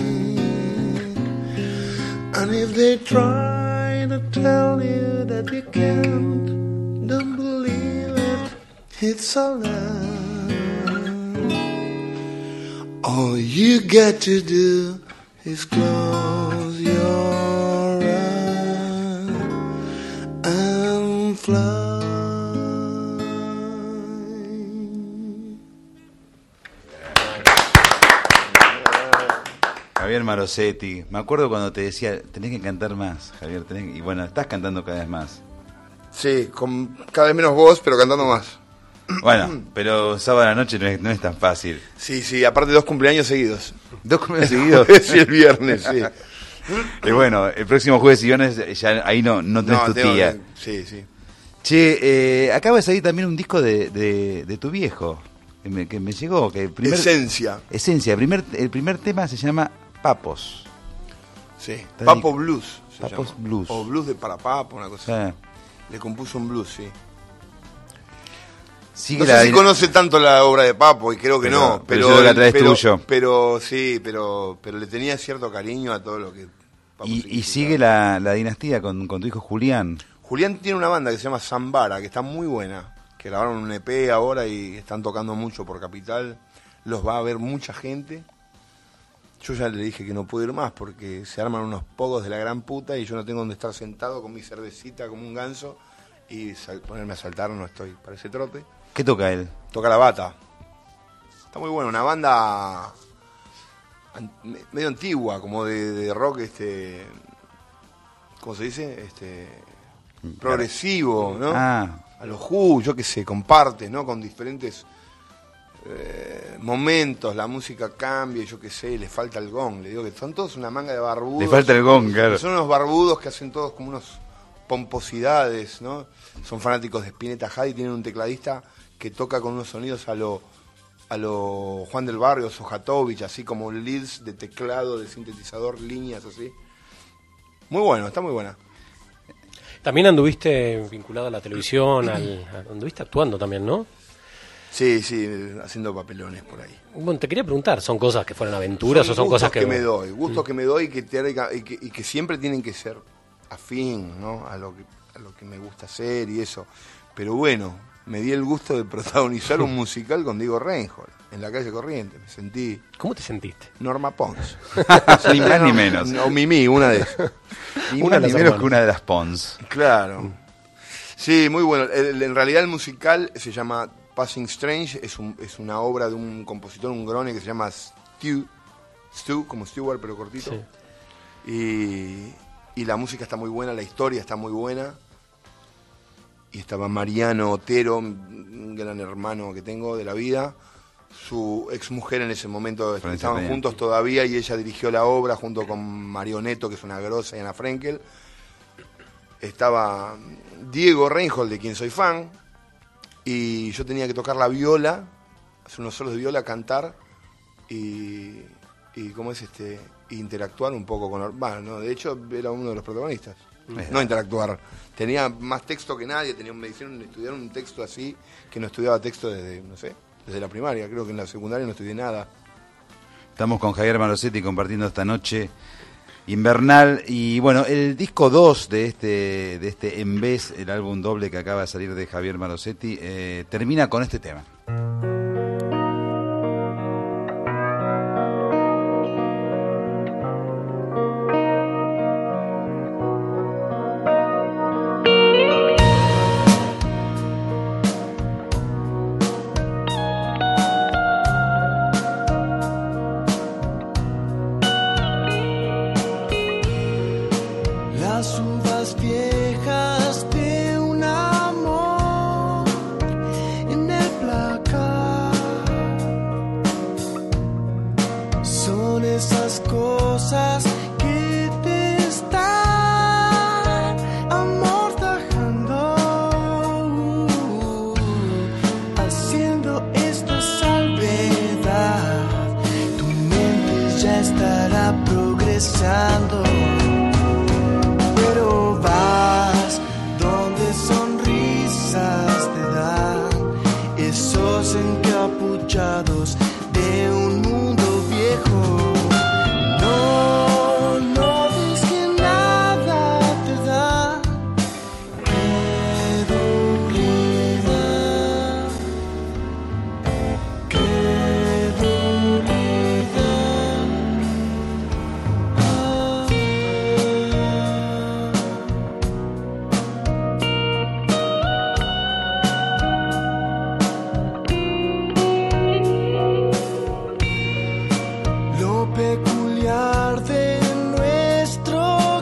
And if they try to tell you that you can't, don't believe it, it's a lie. All you got to do is close your eyes and fly. Javier Marosetti, me acuerdo cuando te decía, tenés que cantar más, Javier, tenés... y bueno, estás cantando cada vez más. Sí, con cada vez menos voz, pero cantando más. Bueno, pero sábado a la noche no es, no es tan fácil. Sí, sí, aparte dos cumpleaños seguidos. ¿Dos cumpleaños seguidos? Sí, el viernes, sí. Y bueno, el próximo jueves y viernes ya ahí no, no tenés No, tu tengo tía. que- sí, sí. Che, eh, acaba de salir también un disco de, de, de tu viejo, que me, que me llegó. Que el primer, Esencia. Esencia, el primer, el primer tema se llama Papos. Sí, Está Papo ahí. Blues. Se Papos llama. Blues. O Blues de para Papo, una cosa Ah. así. Le compuso un blues, sí. Sigue no sé la- si conoce tanto la obra de Papo, y creo que Pero- no. pero Pero, yo creo que la traes pero, tuyo. pero sí, pero, pero le tenía cierto cariño a todo lo que Papo Y, y significaba. sigue la, la dinastía con, con tu hijo Julián. Julián tiene una banda que se llama Zambara, que está muy buena, que grabaron un E P ahora y están tocando mucho por Capital. Los va a ver mucha gente. Yo ya le dije que no puedo ir más porque se arman unos pogos de la gran puta y yo no tengo donde estar sentado con mi cervecita como un ganso y sal- ponerme a saltar, no estoy para ese trote. ¿Qué toca él? Toca la bata. Está muy bueno, una banda an- me- medio antigua, como de, de rock, este, ¿cómo se dice? Este, progresivo, ¿no? Ah. A los Who, yo qué sé, comparte, ¿no? Con diferentes eh, momentos, la música cambia, yo qué sé, le falta el gong. Le digo que son todos una manga de barbudos. Le falta el gong, claro. Son unos barbudos que hacen todos como unos pomposidades, ¿no? Son fanáticos de Spinetta Jade y tienen un tecladista que toca con unos sonidos a lo a lo Juan del Barrio, Sojatovich, así como leads de teclado, de sintetizador, líneas así. Muy bueno, está muy buena. También anduviste vinculado a la televisión, al, anduviste actuando también, ¿no? Sí, sí, haciendo papelones por ahí. Bueno, te quería preguntar, ¿son cosas que fueron aventuras Son o son gustos cosas que... me doy, gustos Mm. que me doy y que, te- y, que, y que siempre tienen que ser afín, ¿no? A lo que a lo que me gusta hacer y eso. Pero bueno, me di el gusto de protagonizar un musical con Diego Reinhold en la calle Corriente. Me sentí ¿Cómo te sentiste? Norma Pons. Ni más ni menos. O Mimi, una de esas. Ni más ni menos que una de las Pons. Claro. Sí, muy bueno. El- En realidad el musical se llama Passing Strange, es, un, es una obra de un compositor, un grone que se llama Stu, Stu como Stewart, pero cortito. Sí. Y, y la música está muy buena, la historia está muy buena. Y estaba Mariano Otero, un gran hermano que tengo de la vida. Su exmujer en ese momento Florencia estaban Peña. juntos todavía y ella dirigió la obra junto con Marioneto, que es una grosa, y Ana Frenkel. Estaba Diego Reinhold, de quien soy fan, y yo tenía que tocar la viola, hacer unos solos de viola, cantar y, y ¿cómo es este? interactuar un poco con... Bueno, no, de hecho era uno de los protagonistas. Mira. No interactuar. Tenía más texto que nadie, tenía, me hicieron estudiar un texto así, que no estudiaba texto desde, no sé, desde la primaria. Creo que en la secundaria no estudié nada. Estamos con Javier Marosetti compartiendo esta noche invernal. Y bueno, el disco dos de este, de este En Vez, el álbum doble que acaba de salir de Javier Marosetti, eh, termina con este tema. Las uvas viejas deseando, pero vas donde sonrisas te dan esos encapuchados de un mundo viejo. No, no ves que nada te da credulidad, credulidad. Lo peculiar de nuestro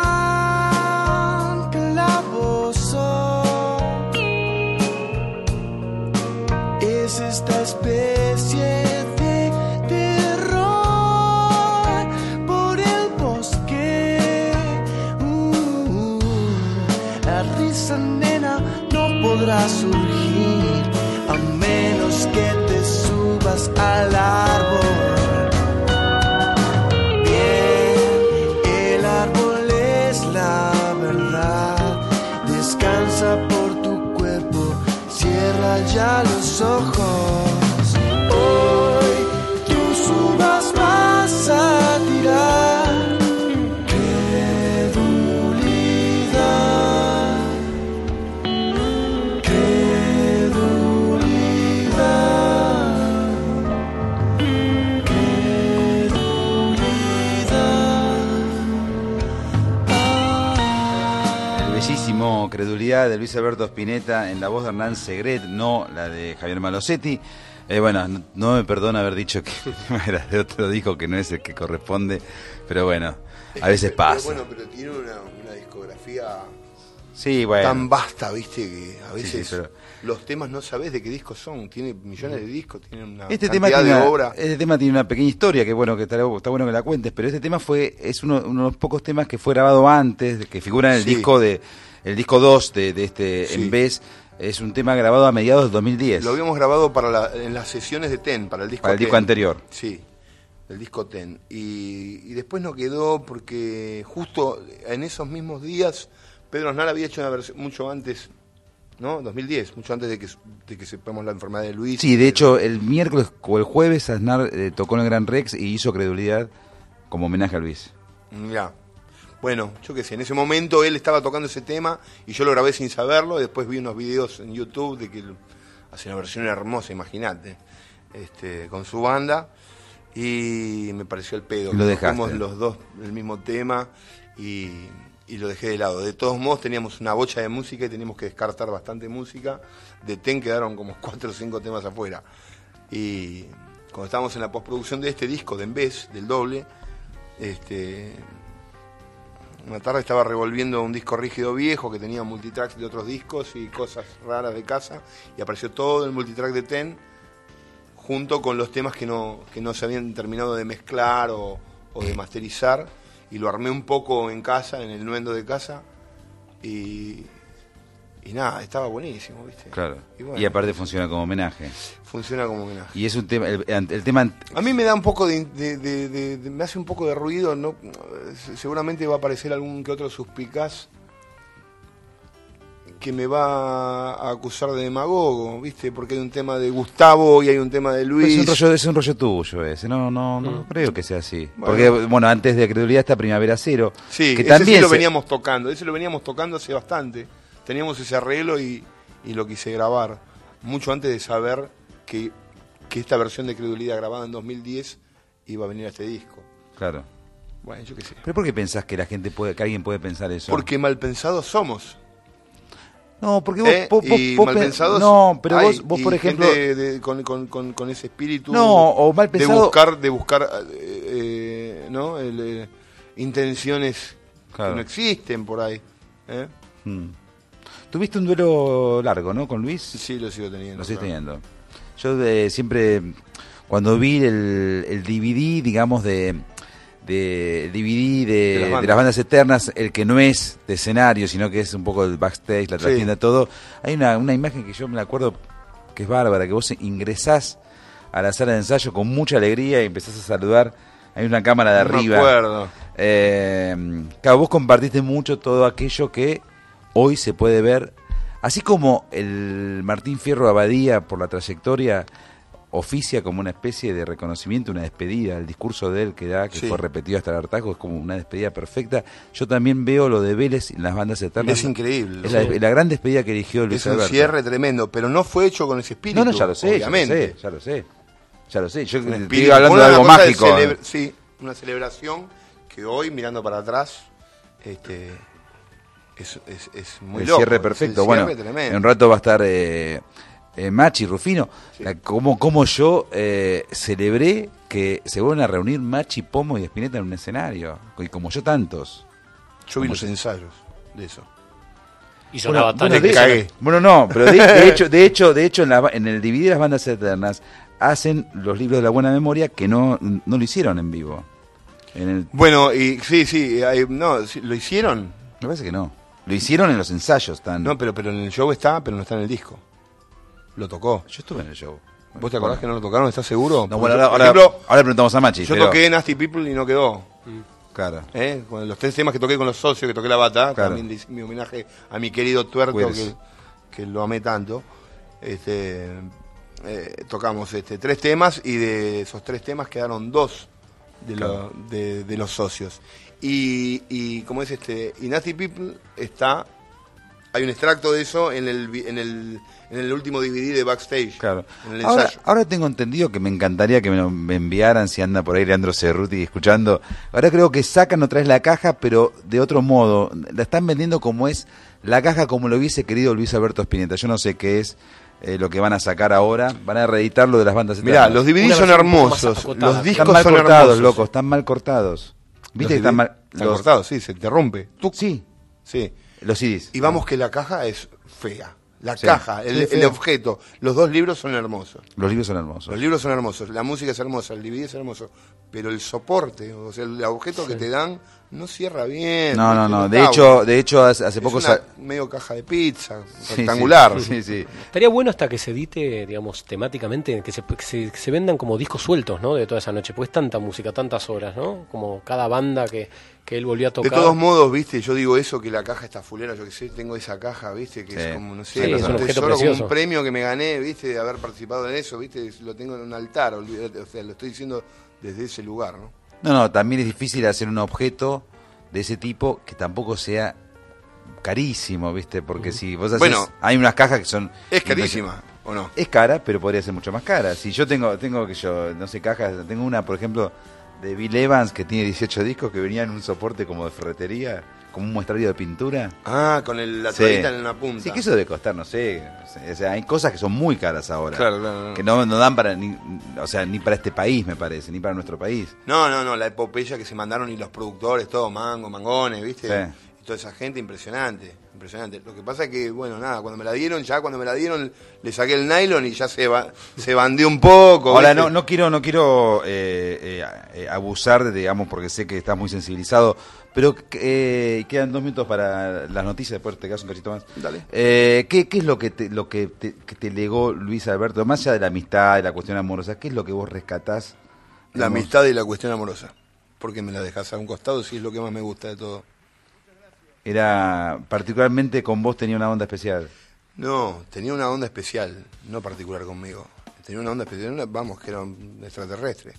gran calabozo es esta especie de terror por el bosque. Uh, la risa, nena, no podrá surgir a menos que te subas al árbol. El árbol es la verdad. Descansa por tu cuerpo, cierra ya los ojos. Hoy tú subas, vas a tirar credulidad, credulidad, El bellísimo Credulidad de Luis Alberto Spinetta en la voz de Hernán Segret, no la de Javier Malosetti. Eh, bueno, no, no me perdona haber dicho que era de otro disco que no es el que corresponde, pero bueno, a veces pasa. Pero bueno, pero tiene una, una discografía Sí, bueno. tan vasta, viste, que a veces Sí, sí, pero- los temas no sabés de qué discos son. Tiene millones de discos, tiene una Este tema, cantidad tiene de una, obra. este tema tiene una pequeña historia que bueno que está, está bueno que la cuentes, pero este tema fue es uno, uno de los pocos temas que fue grabado antes, que figura en el Sí. disco de el disco dos de, de este Sí. En vez. Es un tema grabado a mediados del dos mil diez. Lo habíamos grabado para la- en las sesiones de Ten, para el disco Para el Ten. disco anterior. Sí, el disco Ten. Y, y después no quedó porque justo en esos mismos días Pedro Aznar había hecho una versión mucho antes, ¿no? dos mil diez, mucho antes de que, de que sepamos la enfermedad de Luis. Sí, de hecho, el miércoles o el jueves Aznar eh, tocó en el Gran Rex y hizo Credulidad como homenaje a Luis. Ya. Bueno, yo qué sé, en ese momento él estaba tocando ese tema y yo lo grabé sin saberlo. Y después vi unos videos en YouTube de que él hace una versión hermosa, imagínate, este, con su banda. Y me pareció el pedo. Lo dejaste. Tocamos los dos el mismo tema y, y lo dejé de lado. De todos modos, teníamos una bocha de música y teníamos que descartar bastante música. De Ten quedaron como cuatro o cinco temas afuera. Y cuando estábamos en la postproducción de este disco, de En Vez, del doble, este, una tarde estaba revolviendo un disco rígido viejo que tenía multitracks de otros discos y cosas raras de casa, y apareció todo el multitrack de Ten junto con los temas que no, que no se habían terminado de mezclar o, o de masterizar, y lo armé un poco en casa, en el nuendo de casa, y, y nada, estaba buenísimo, ¿viste? Claro. Y bueno, Y aparte funciona como homenaje. funciona como homenaje. Y es un tema, el, el tema A mí me da un poco de, de- de- de- de- me hace un poco de ruido, no, seguramente va a aparecer algún que otro suspicaz que me va a acusar de demagogo, ¿viste? Porque hay un tema de Gustavo y hay un tema de Luis. Es un rollo, es un rollo tuyo ese, no, no, no Mm. creo que sea así. Bueno. Porque, bueno, antes de Credulidad está Primavera Cero. Sí, que ese también sí lo se- veníamos tocando, ese lo veníamos tocando hace bastante. Teníamos ese arreglo y, y lo quise grabar mucho antes de saber que, que esta versión de Credulidad grabada en dos mil diez iba a venir a este disco. Claro. Bueno, yo qué sé. ¿Pero por qué pensás que la gente puede, que alguien puede pensar eso? Porque mal pensados somos. No, porque vos, ¿Eh? vos, vos- y vos mal pe- pensados no, pero hay, vos, vos y por ejemplo, gente de- con, con, con, con ese espíritu No, o mal pensado- de buscar de buscar eh, eh, no El, eh, intenciones Claro. que no existen por ahí, ¿eh? Hmm. Tuviste un duelo largo, ¿no? Con Luis. Sí, lo sigo teniendo. Lo sigues claro. teniendo. Yo eh, siempre, cuando vi el, el D V D, digamos, de, de el D V D de, De las de bandas. las bandas eternas, el que no es de escenario, sino que es un poco el backstage, la Sí. trastienda, todo, hay una, una imagen que yo me la acuerdo que es bárbara, que vos ingresás a la sala de ensayo con mucha alegría y empezás a saludar hay una cámara de No me arriba. acuerdo. Eh, claro, vos compartiste mucho todo aquello que hoy se puede ver, así como el Martín Fierro Abadía, por la trayectoria, oficia como una especie de reconocimiento, una despedida. El discurso de él que da, que Sí. fue repetido hasta el hartazgo, es como una despedida perfecta. Yo también veo lo de Vélez en las bandas eternas. Es increíble. Es la, Sí. la gran despedida que eligió Luis Es un Alberto. cierre tremendo, pero no fue hecho con ese espíritu. No, no, ya lo sé, obviamente. ya lo sé, ya lo sé. Ya lo sé. Yo Un te espíritu, estoy hablando una de algo cosa mágico. celebra- sí, una celebración que hoy, mirando para atrás, este, es, es, es muy el loco. cierre es perfecto. el Bueno, cierre tremendo. en un rato va a estar eh, eh, Machi, Rufino. Sí. La- como, como yo eh, celebré que se vuelvan a reunir Machi, Pomo y Spinetta en un escenario. Y como yo tantos. Yo vi como los yo- ensayos de eso. Y sonaba bueno, tan bueno, de, cagué. bueno, no, pero de, de hecho, de hecho, de hecho en, la, en el D V D de las bandas eternas hacen los libros de la buena memoria que no, no lo hicieron en vivo. En el, Bueno, y sí, sí, hay- no, sí, ¿lo hicieron? me parece que no. Lo hicieron en los ensayos tan. No, pero, pero en el show está, pero no está en el disco. Lo tocó. Yo estuve en el show. ¿Vos te acordás que no lo tocaron? ¿Estás seguro? No, Porque bueno, yo, ahora, por ahora, ejemplo, ahora le preguntamos a Machi. yo pero- toqué Nasty People y no quedó. Claro. ¿Eh? Con los tres temas que toqué con los socios, que toqué la bata, Claro. también le hice mi homenaje a mi querido Tuerto, que, Cuídese. que lo amé tanto. Este, eh, tocamos este, tres temas y de esos tres temas quedaron dos de, lo- de, de los socios. Y, y como es este, y Nasty People está, hay un extracto de eso en el, vi- en el, en el último D V D de Backstage. Claro. En el Ahora, ensayo. ahora tengo entendido que me encantaría que me lo me enviaran si anda por ahí Leandro Cerruti escuchando. Ahora creo que sacan otra vez la caja, pero de otro modo. La están vendiendo como es la caja como lo hubiese querido Luis Alberto Spinetta. Yo no sé qué es eh, lo que van a sacar ahora. Van a reeditarlo de las bandas Mirá, eternas. los D V D Una son versión un poco más hermosos, acotada. los discos Están mal son cortados, hermosos. loco, están mal cortados. ¿Viste que Los están mal? Están Los, cortados, sí, se te rompe. Tuc. sí, Sí. los C Ds. Y vamos que la caja es fea. La Sí. caja, el, Sí, el feo. objeto. Los dos libros son hermosos. Los libros son hermosos. Los libros son hermosos, la música es hermosa, el D V D es hermoso. Pero el soporte, o sea, el objeto que te dan, no cierra bien. No, no, ¿viste? no. De está hecho, bueno. de hecho hace, hace Es poco una sa- medio caja de pizza, Sí, rectangular. Sí, sí, sí. Estaría bueno hasta que se edite, digamos, temáticamente, que se, que se, que se vendan como discos sueltos, ¿no? De toda esa noche, pues es tanta música, tantas horas, ¿no? Como cada banda que, que él volvió a De tocar. todos modos, viste, yo digo eso, que la caja está fulera, yo que sé, tengo esa caja, viste, que Sí. es como, no sé, Sí, no es un sé, objeto solo como precioso. un premio que me gané, viste, de haber participado en eso, viste, lo tengo en un altar, olvídate, o sea, lo estoy diciendo desde ese lugar, ¿no? No, no, también es difícil hacer un objeto de ese tipo que tampoco sea carísimo, ¿viste? Porque si vos haces... Bueno, hay unas cajas que son... Es carísima, ¿o no? Es cara, pero podría ser mucho más cara. Si yo tengo, tengo que yo, no sé, cajas, tengo una, por ejemplo, de Bill Evans que tiene dieciocho discos que venía en un soporte como de ferretería, como un muestrario de pintura. Ah, con el, la Sí. toallita en la punta. Sí, que eso debe costar, no sé, no sé, o sea, hay cosas que son muy caras ahora. Claro, claro, claro. Que no, no dan para, ni, o sea, ni para este país, me parece, ni para nuestro país. No, no, no, la epopeya que se mandaron y los productores, todo, Mango, Mangones, ¿viste? Sí. Y toda esa gente, impresionante, impresionante. Lo que pasa es que, bueno, nada, cuando me la dieron, ya cuando me la dieron, le saqué el nylon y ya se va, se bandeó un poco. Ahora, ¿viste? no, no quiero, no quiero eh, eh, eh, abusar, de, digamos, porque sé que estás muy sensibilizado, pero eh, quedan dos minutos para las noticias, después te quedas un cachito más. Dale. Eh, ¿qué, ¿Qué es lo que te, lo que te, que te legó Luis Alberto, más allá de la amistad, de la cuestión amorosa, qué es lo que vos rescatás? La digamos? amistad y la cuestión amorosa. ¿Por qué me la dejas a un costado si es lo que más me gusta de todo? Era, particularmente con vos tenía una onda especial. No, tenía una onda especial, no particular conmigo. Tenía una onda especial, una- vamos, que era un extraterrestre.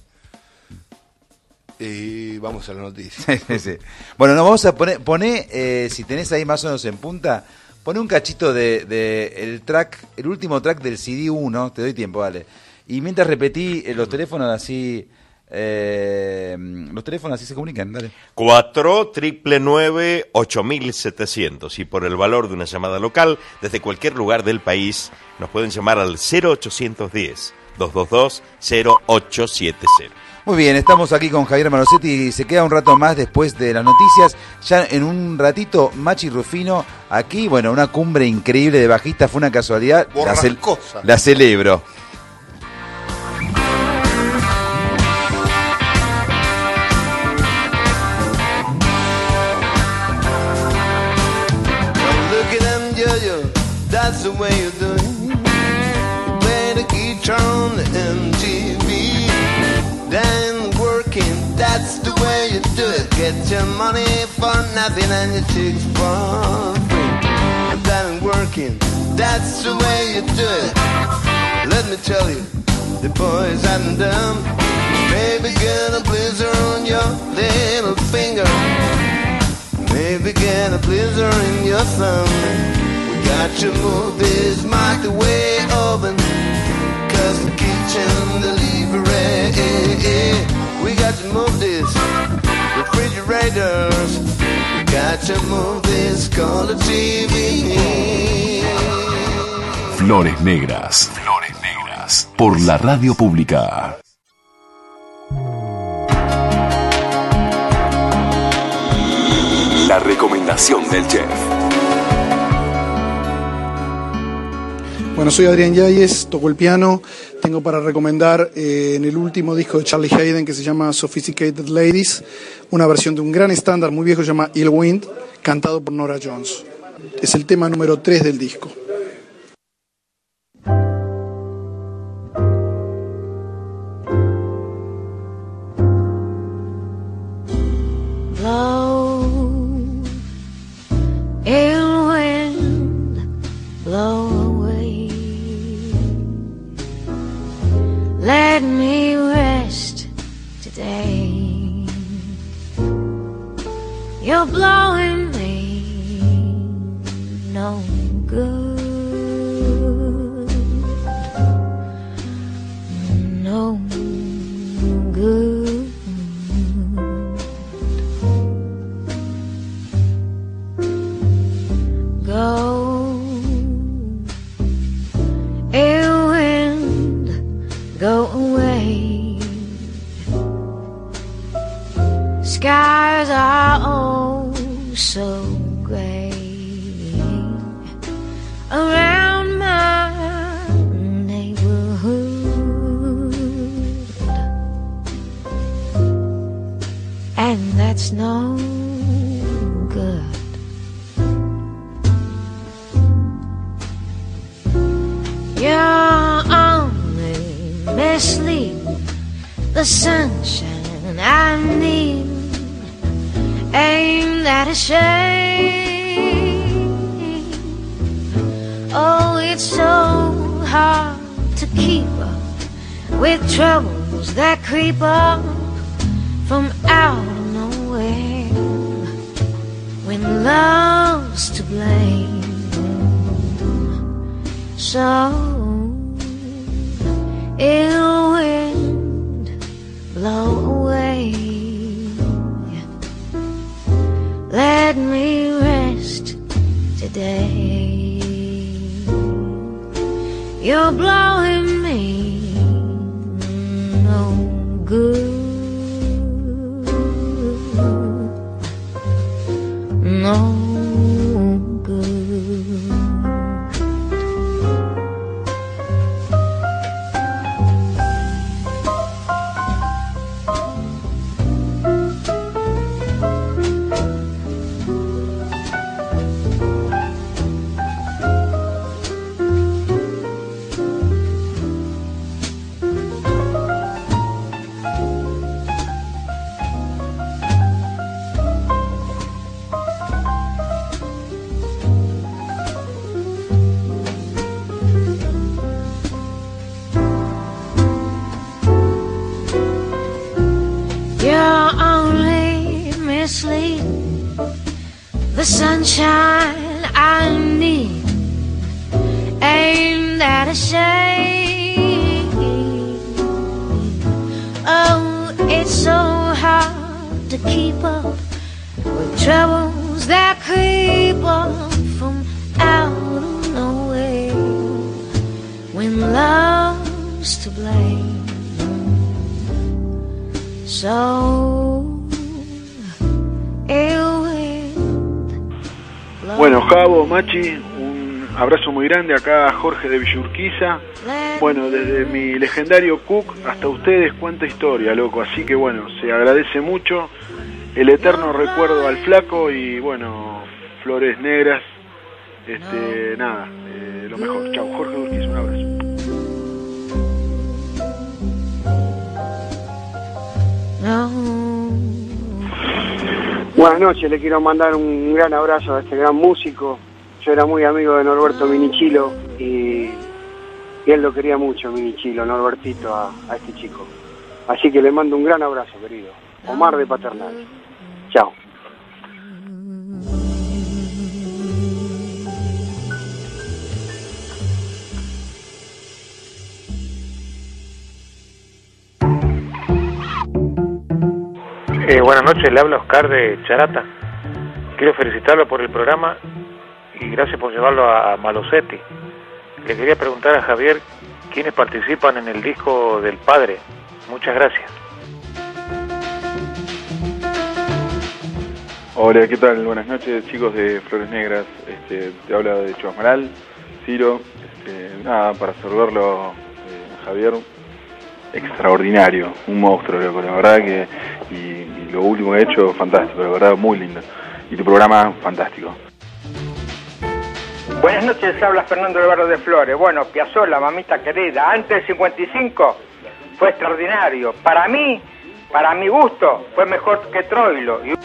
Y vamos a la noticia. Sí, sí. Bueno, nos vamos a poner, poné, eh, si tenés ahí más o menos en punta, poné un cachito de, de el track, el último track del C D uno, te doy tiempo, dale. Y mientras repetí eh, los teléfonos así, eh, los teléfonos así se comunican, dale. cuatro nueve nueve ocho mil setecientos y por el valor de una llamada local desde cualquier lugar del país nos pueden llamar al cero ochocientos diez, doscientos veintidós, cero ocho siete cero. Muy bien, estamos aquí con Javier Malosetti y se queda un rato más después de las noticias. Ya en un ratito, Machi Rufino, aquí, bueno, una cumbre increíble de bajistas, fue una casualidad. La, cel- Borrascosa. la celebro. Look at them, Jojo, that's the way you do it. You play the guitar on the M T V, then working that the way you do it. Get your money for nothing and your chicks for free. If that ain't working, that's the way you do it. Let me tell you, the boys and them, maybe get a blizzard on your little finger, maybe get a blizzard in your thumb. We got to move this microwave oven, cause the kitchen delivery, we got to move this refrigerators, we got to move this color T V. Flores Negras. Flores Negras. Por la radio pública. La recomendación del chef. Bueno, soy Adrián Yáñez, toco el piano. Tengo para recomendar eh, en el último disco de Charlie Haydn, que se llama Sophisticated Ladies, una versión de un gran estándar muy viejo que se llama Il Wind, cantado por Norah Jones. Es el tema número tres del disco. Blow, ill wind, blow away. Let me rest today. You're blowing me no good, no good. Go, ill wind, go away. Skies are oh so gray around my neighborhood, and that's no good. You're only misleading. The sunshine I need ain't that a shame? Oh, it's so hard to keep up with troubles that creep up from out of nowhere when love's to blame. So ill wind, blow away. Let me rest today. You're blowing me no good, no good. The sunshine I need ain't that a shame? Oh, it's so hard to keep up with troubles that creep up from out of nowhere when love's to blame. So bueno, Javo, Machi, un abrazo muy grande acá, Jorge de Villurquiza. Bueno, desde mi legendario Cook hasta ustedes, cuánta historia, loco. Así que bueno, se agradece mucho el eterno recuerdo al flaco y bueno, Flores Negras. Este, nada, eh, lo mejor. Chao, Jorge de Urquiza, un abrazo. No. Buenas noches, le quiero mandar un gran abrazo a este gran músico. Yo era muy amigo de Norberto Minichilo y, y él lo quería mucho, Minichilo, Norbertito, a, a este chico. Así que le mando un gran abrazo, querido. Omar de Paternal. Chao. Eh, buenas noches, le habla Oscar de Charata. Quiero felicitarlo por el programa y gracias por llevarlo a Malosetti. Le quería preguntar a Javier quiénes participan en el disco del padre. Muchas gracias. Hola, ¿qué tal? Buenas noches, chicos de Flores Negras. Este, te habla de Chubas Maral, Ciro. Este, nada, para saludarlo, eh, Javier, extraordinario, un monstruo, loco, la verdad que, y, y lo último que he hecho, fantástico, la verdad, muy lindo. Y tu programa, fantástico. Buenas noches, habla Fernando del Barrio de Flores. Bueno, Piazzolla, mamita querida, antes del cincuenta y cinco fue extraordinario. Para mí, para mi gusto, fue mejor que Troilo. Y...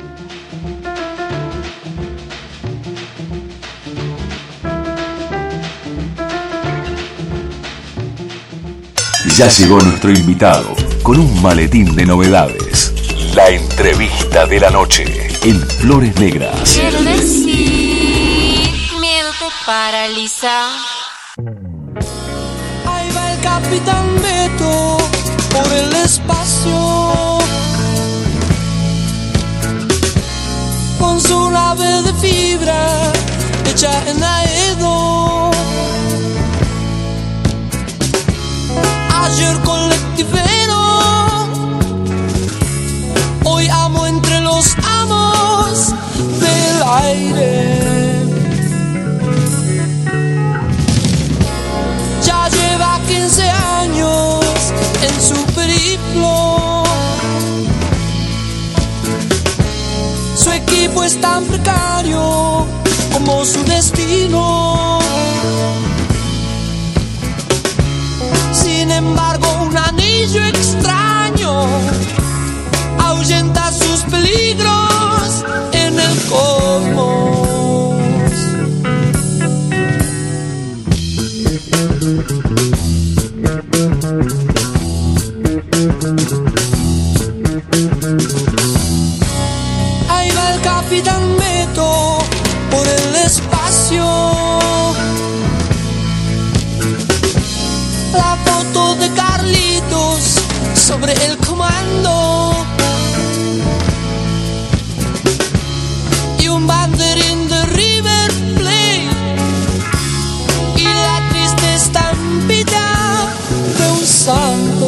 Ya llegó nuestro invitado con un maletín de novedades. La entrevista de la noche en Flores Negras. Quiero decir, miedo te paraliza. Ahí va el Capitán Beto por el espacio con su nave de fibra hecha en Aedo. Ayer colectivero, hoy amo entre los amos del aire. Ya lleva quince años en su periplo. Su equipo es tan precario como su destino. Sin embargo, un anillo extraño ahuyenta sus peligros en el cosmos. Ahí va el Capitán Beto por el espacio. La foto de Carlitos sobre el comando y un banderín de River Plate y la triste estampita de un santo.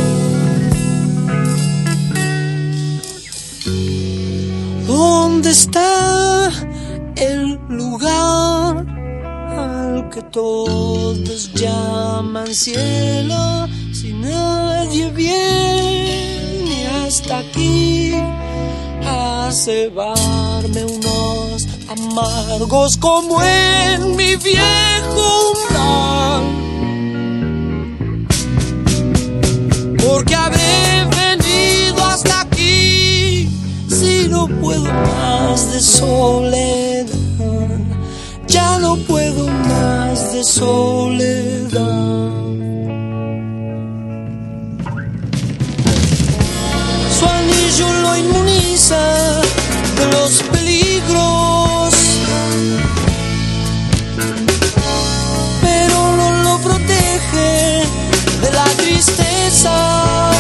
¿Dónde está el lugar al que todos llaman cielo? Si nadie viene hasta aquí a cebarme unos amargos como en mi viejo umbral, porque habré venido hasta aquí si no puedo más de soledad. Ya no puedo más de soledad. Su anillo lo inmuniza de los peligros, pero no lo protege de la tristeza.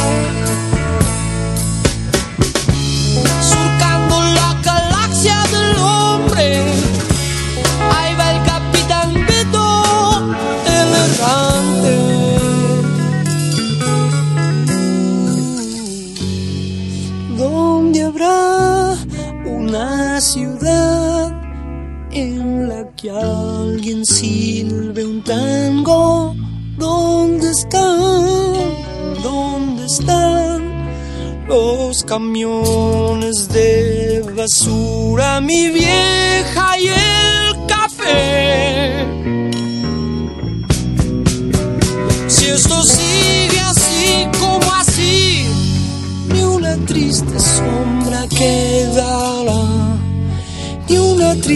Surcando la galaxia del hombre, ahí va el Capitán Beto, el errante. ¿Dónde habrá una ciudad en la que alguien silbe un tango? ¿Dónde están? ¿Dónde están los camiones de basura, mi vieja y el café? Si esto sigue así como así, ni una triste sombra queda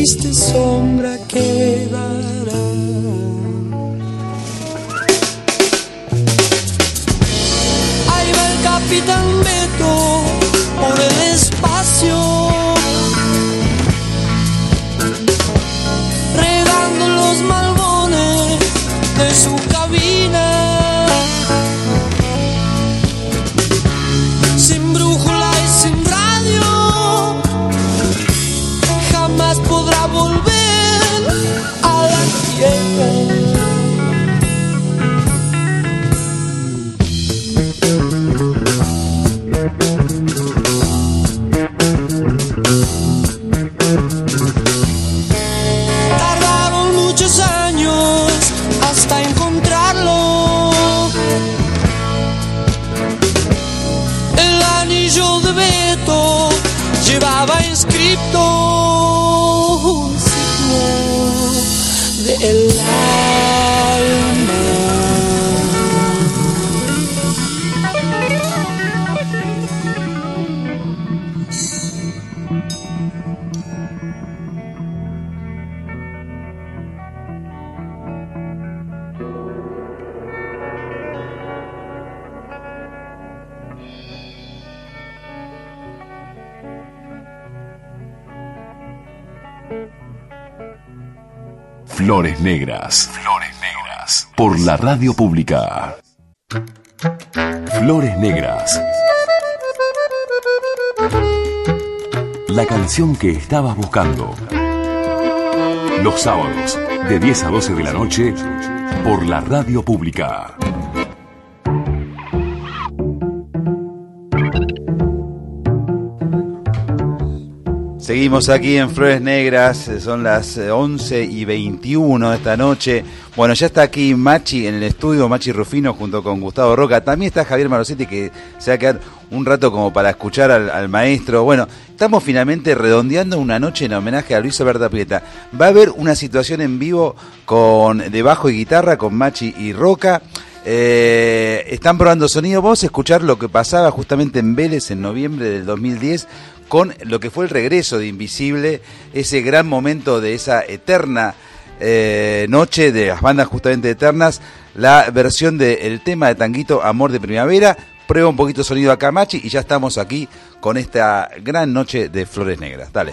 triste sombra quedará. Ahí va el capitán Beto por el espacio, regando los malbones de su cabina, sin brújula y sin radio, jamás podrá volver a la tierra. Tardaron muchos años hasta encontrarlo. El anillo de Beto llevaba inscripto un signo del alma. Flores Negras. Flores Negras. Por la radio pública. Flores Negras. La canción que estabas buscando. Los sábados, de diez a doce de la noche, por la radio pública. Seguimos aquí en Flores Negras, son las once y veintiuno de esta noche. Bueno, ya está aquí Machi en el estudio, Machi Rufino junto con Gustavo Roca. También está Javier Malosetti, que se va a quedar un rato como para escuchar al, al maestro. Bueno, estamos finalmente redondeando una noche en homenaje a Luis Alberto Pieta. Va a haber una situación en vivo con de bajo y guitarra con Machi y Roca. Eh, están probando sonido. Vamos a escuchar lo que pasaba justamente en Vélez en noviembre del dos mil diez con lo que fue el regreso de Invisible, ese gran momento de esa eterna eh, noche de las bandas justamente eternas, la versión del tema de Tanguito Amor de Primavera. Prueba un poquito de sonido acá, Machi, y ya estamos aquí con esta gran noche de Flores Negras. Dale.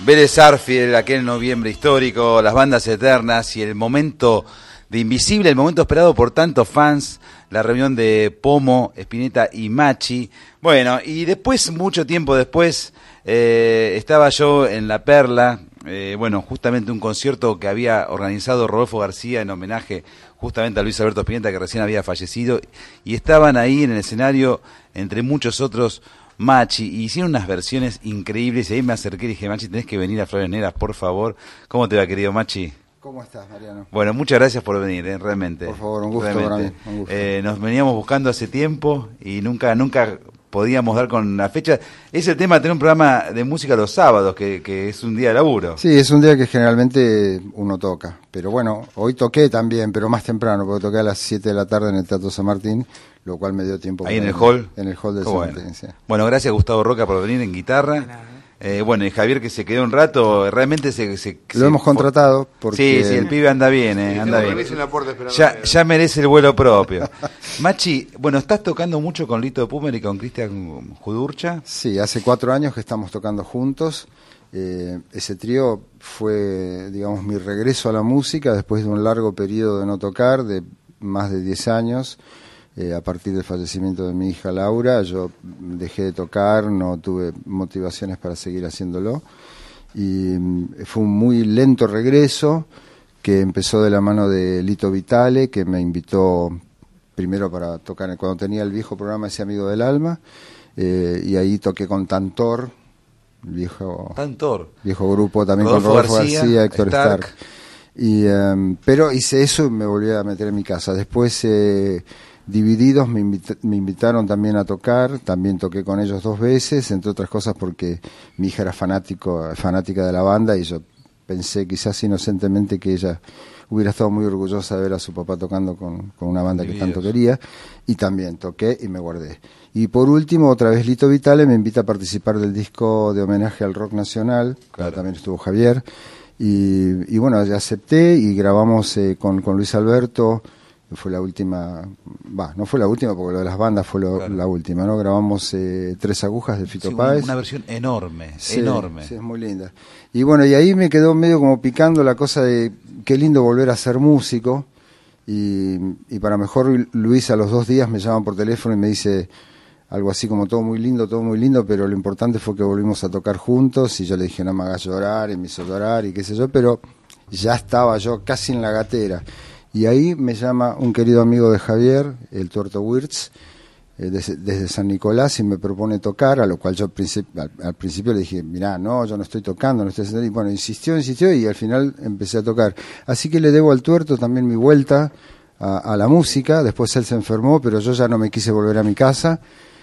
Vélez Sarsfield, aquel noviembre histórico, las bandas eternas y el momento de Invisible, el momento esperado por tantos fans, la reunión de Pomo, Spinetta y Machi. Bueno, y después, mucho tiempo después, eh, estaba yo en La Perla, eh, bueno, justamente un concierto que había organizado Rodolfo García en homenaje justamente a Luis Alberto Spinetta, que recién había fallecido, y estaban ahí en el escenario, entre muchos otros, Machi, y hicieron unas versiones increíbles, y ahí me acerqué y dije, Machi, tenés que venir a Flores Negras, por favor. ¿Cómo te va, querido Machi? ¿Cómo estás, Mariano? Bueno, muchas gracias por venir, ¿eh? Realmente. Por favor, un gusto realmente. para mí, un gusto. Eh, nos veníamos buscando hace tiempo y nunca nunca podíamos dar con la fecha. Es el tema de tener un programa de música los sábados, que, que es un día de laburo. Sí, es un día que generalmente uno toca. Pero bueno, hoy toqué también, pero más temprano, porque toqué a las siete de la tarde en el Teatro San Martín, lo cual me dio tiempo. Ahí en para el hall. En el hall del San bueno. Martín, sí. Bueno, gracias Gustavo Roca por venir en guitarra. Eh, bueno, y Javier que se quedó un rato, realmente se... se Lo se hemos contratado porque... Sí, sí, el pibe anda bien, eh, anda bien. En la puerta esperando Ya, ya merece el vuelo propio. Machi, bueno, ¿estás tocando mucho con Lito Pumer y con Cristian Judurcha? Sí, hace cuatro años que estamos tocando juntos. Eh, ese trío fue, digamos, mi regreso a la música después de un largo periodo de no tocar, de más de diez años. Eh, a partir del fallecimiento de mi hija Laura, yo dejé de tocar, no tuve motivaciones para seguir haciéndolo. Y mm, fue un muy lento regreso que empezó de la mano de Lito Vitale, que me invitó primero para tocar cuando tenía el viejo programa Ese Amigo del Alma, eh, y ahí toqué con Tantor, viejo, Tantor. viejo grupo también Rodolfo con Rodolfo García, García, Héctor Stark. Stark. Y, um, pero hice eso y me volví a meter en mi casa. Después, eh, Divididos me, invita- me invitaron también a tocar, también toqué con ellos dos veces, entre otras cosas porque mi hija era fanático, fanática de la banda y yo pensé quizás inocentemente que ella hubiera estado muy orgullosa de ver a su papá tocando con, con una banda que tanto quería, y también toqué y me guardé. Y por último, otra vez Lito Vitale me invita a participar del disco de homenaje al rock nacional, claro. También estuvo Javier, y, y bueno, ya acepté y grabamos eh, con, con Luis Alberto. Fue la última, va, no fue la última porque lo de las bandas fue lo, claro. la última, ¿no? Grabamos eh, Tres Agujas de Fito sí, Páez. Una versión enorme, sí, enorme. Sí, es muy linda. Y bueno, y ahí me quedó medio como picando la cosa de qué lindo volver a ser músico. Y, y para mejor, Luis a los dos días me llama por teléfono y me dice algo así como todo muy lindo, todo muy lindo, pero lo importante fue que volvimos a tocar juntos. Y yo le dije, no me hagas llorar, y me hizo llorar y qué sé yo, pero ya estaba yo casi en la gatera. Y ahí me llama un querido amigo de Javier, el Tuerto Wirtz, eh, desde, desde San Nicolás, y me propone tocar, a lo cual yo princip- al, al principio le dije, mirá, no, yo no estoy tocando, no estoy haciendo... Y bueno, insistió, insistió, y al final empecé a tocar. Así que le debo al Tuerto también mi vuelta a, a la música. Después él se enfermó, pero yo ya no me quise volver a mi casa.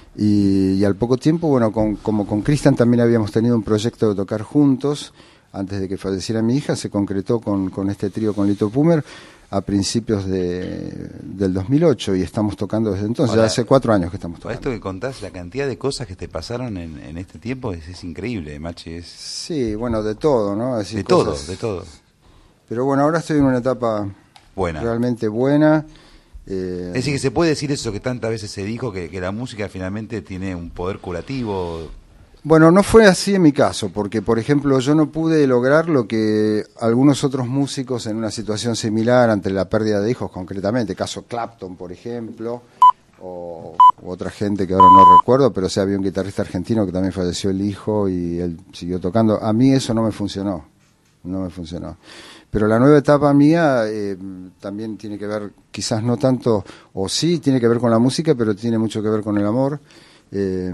Y, y al poco tiempo, bueno, con, como con Cristian también habíamos tenido un proyecto de tocar juntos, antes de que falleciera mi hija, se concretó con, con este trío con Lito Pumer, a principios de, del dos mil ocho, y estamos tocando desde entonces. Ahora, ya hace cuatro años que estamos tocando. Esto que contás, la cantidad de cosas que te pasaron en, en este tiempo es, es increíble, Machi. Es... Sí, bueno, de todo, ¿no? Es decir, de cosas... todo, de todo. Pero bueno, ahora estoy en una etapa buena, realmente buena. Eh... Es decir, que se puede decir eso que tantas veces se dijo, que, que la música finalmente tiene un poder curativo. Bueno, no fue así en mi caso, porque, por ejemplo, yo no pude lograr lo que algunos otros músicos en una situación similar ante la pérdida de hijos, concretamente, caso Clapton, por ejemplo, o, o otra gente que ahora no recuerdo, pero o sea, había un guitarrista argentino que también falleció el hijo y él siguió tocando. A mí eso no me funcionó, no me funcionó. Pero la nueva etapa mía eh, también tiene que ver, quizás no tanto, o sí tiene que ver con la música, pero tiene mucho que ver con el amor. Eh,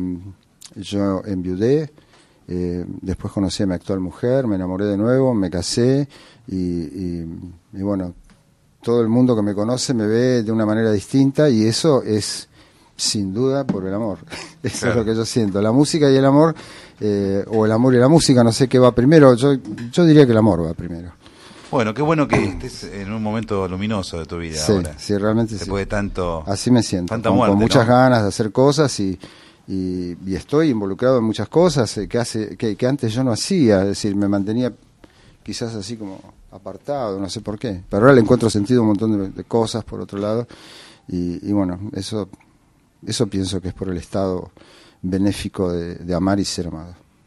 Yo enviudé, eh, después conocí a mi actual mujer, me enamoré de nuevo, me casé y, y, y bueno, todo el mundo que me conoce me ve de una manera distinta y eso es sin duda por el amor. Eso claro. Es lo que yo siento. La música y el amor, eh, o el amor y la música, no sé qué va primero, yo, yo diría que el amor va primero. Bueno, qué bueno que estés en un momento luminoso de tu vida sí, ahora. Sí, realmente sí. Después de tanto... Así me siento, tanta con, muerte, con muchas ¿no? ganas de hacer cosas y... Y, y estoy involucrado en muchas cosas eh, que hace que, que antes yo no hacía, es decir, me mantenía quizás así como apartado, no sé por qué, pero ahora le encuentro sentido a un montón de, de cosas por otro lado y, y bueno, eso eso pienso que es por el estado benéfico de, de amar y ser amado.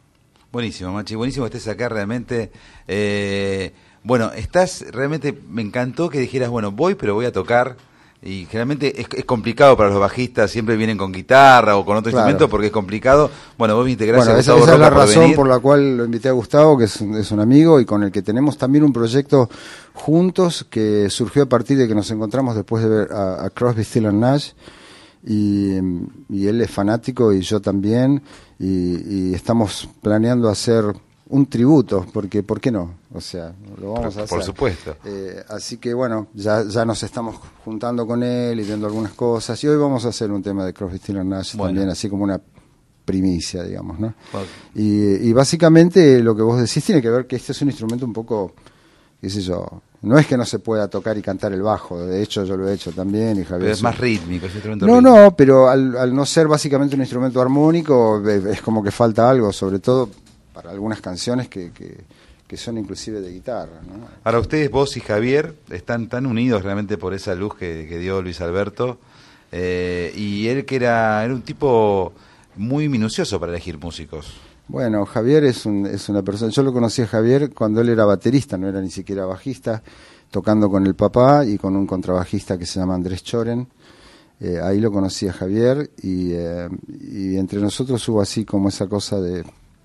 Buenísimo, Machi, buenísimo que estés acá realmente. Eh, bueno, estás, realmente me encantó que dijeras, bueno, voy, pero voy a tocar. Y generalmente es, es complicado para los bajistas, siempre vienen con guitarra o con otro Claro. instrumento porque es complicado. Bueno, vos viniste, gracias Bueno, esa, Gustavo esa es la Roca por razón venir. por la cual lo invité a Gustavo, que es un, es un amigo y con el que tenemos también un proyecto juntos que surgió a partir de que nos encontramos después de ver a, a Crosby, Stills and Nash. Y, y él es fanático y yo también. Y, y estamos planeando hacer un tributo, porque ¿por qué no? O sea, lo vamos Por- a hacer. por supuesto. Eh, así que bueno, ya, ya nos estamos juntando con él y viendo algunas cosas. Y hoy vamos a hacer un tema de Crosby, Stills and Nash Bueno. también, así como una primicia, digamos, ¿no? Bueno. Y, y básicamente lo que vos decís tiene que ver que este es un instrumento un poco, qué sé yo, no es que no se pueda tocar y cantar el bajo, de hecho yo lo he hecho también y Javier. Pero es más rítmico, es un instrumento No, rítmico. no, pero al, al no ser básicamente un instrumento armónico, eh, es como que falta algo, sobre todo para algunas canciones que, que, que son inclusive de guitarra, ¿no? Ahora ustedes, vos y Javier, están tan unidos realmente por esa luz que, que dio Luis Alberto. Eh, y él que era, era un tipo muy minucioso para elegir músicos. Bueno, Javier es, un, es una persona, yo lo conocí a Javier cuando él era baterista, no era ni siquiera bajista, tocando con el papá y con un contrabajista que se llama Andrés Choren. Eh, ahí lo conocí a Javier y, eh, y entre nosotros hubo así como esa cosa de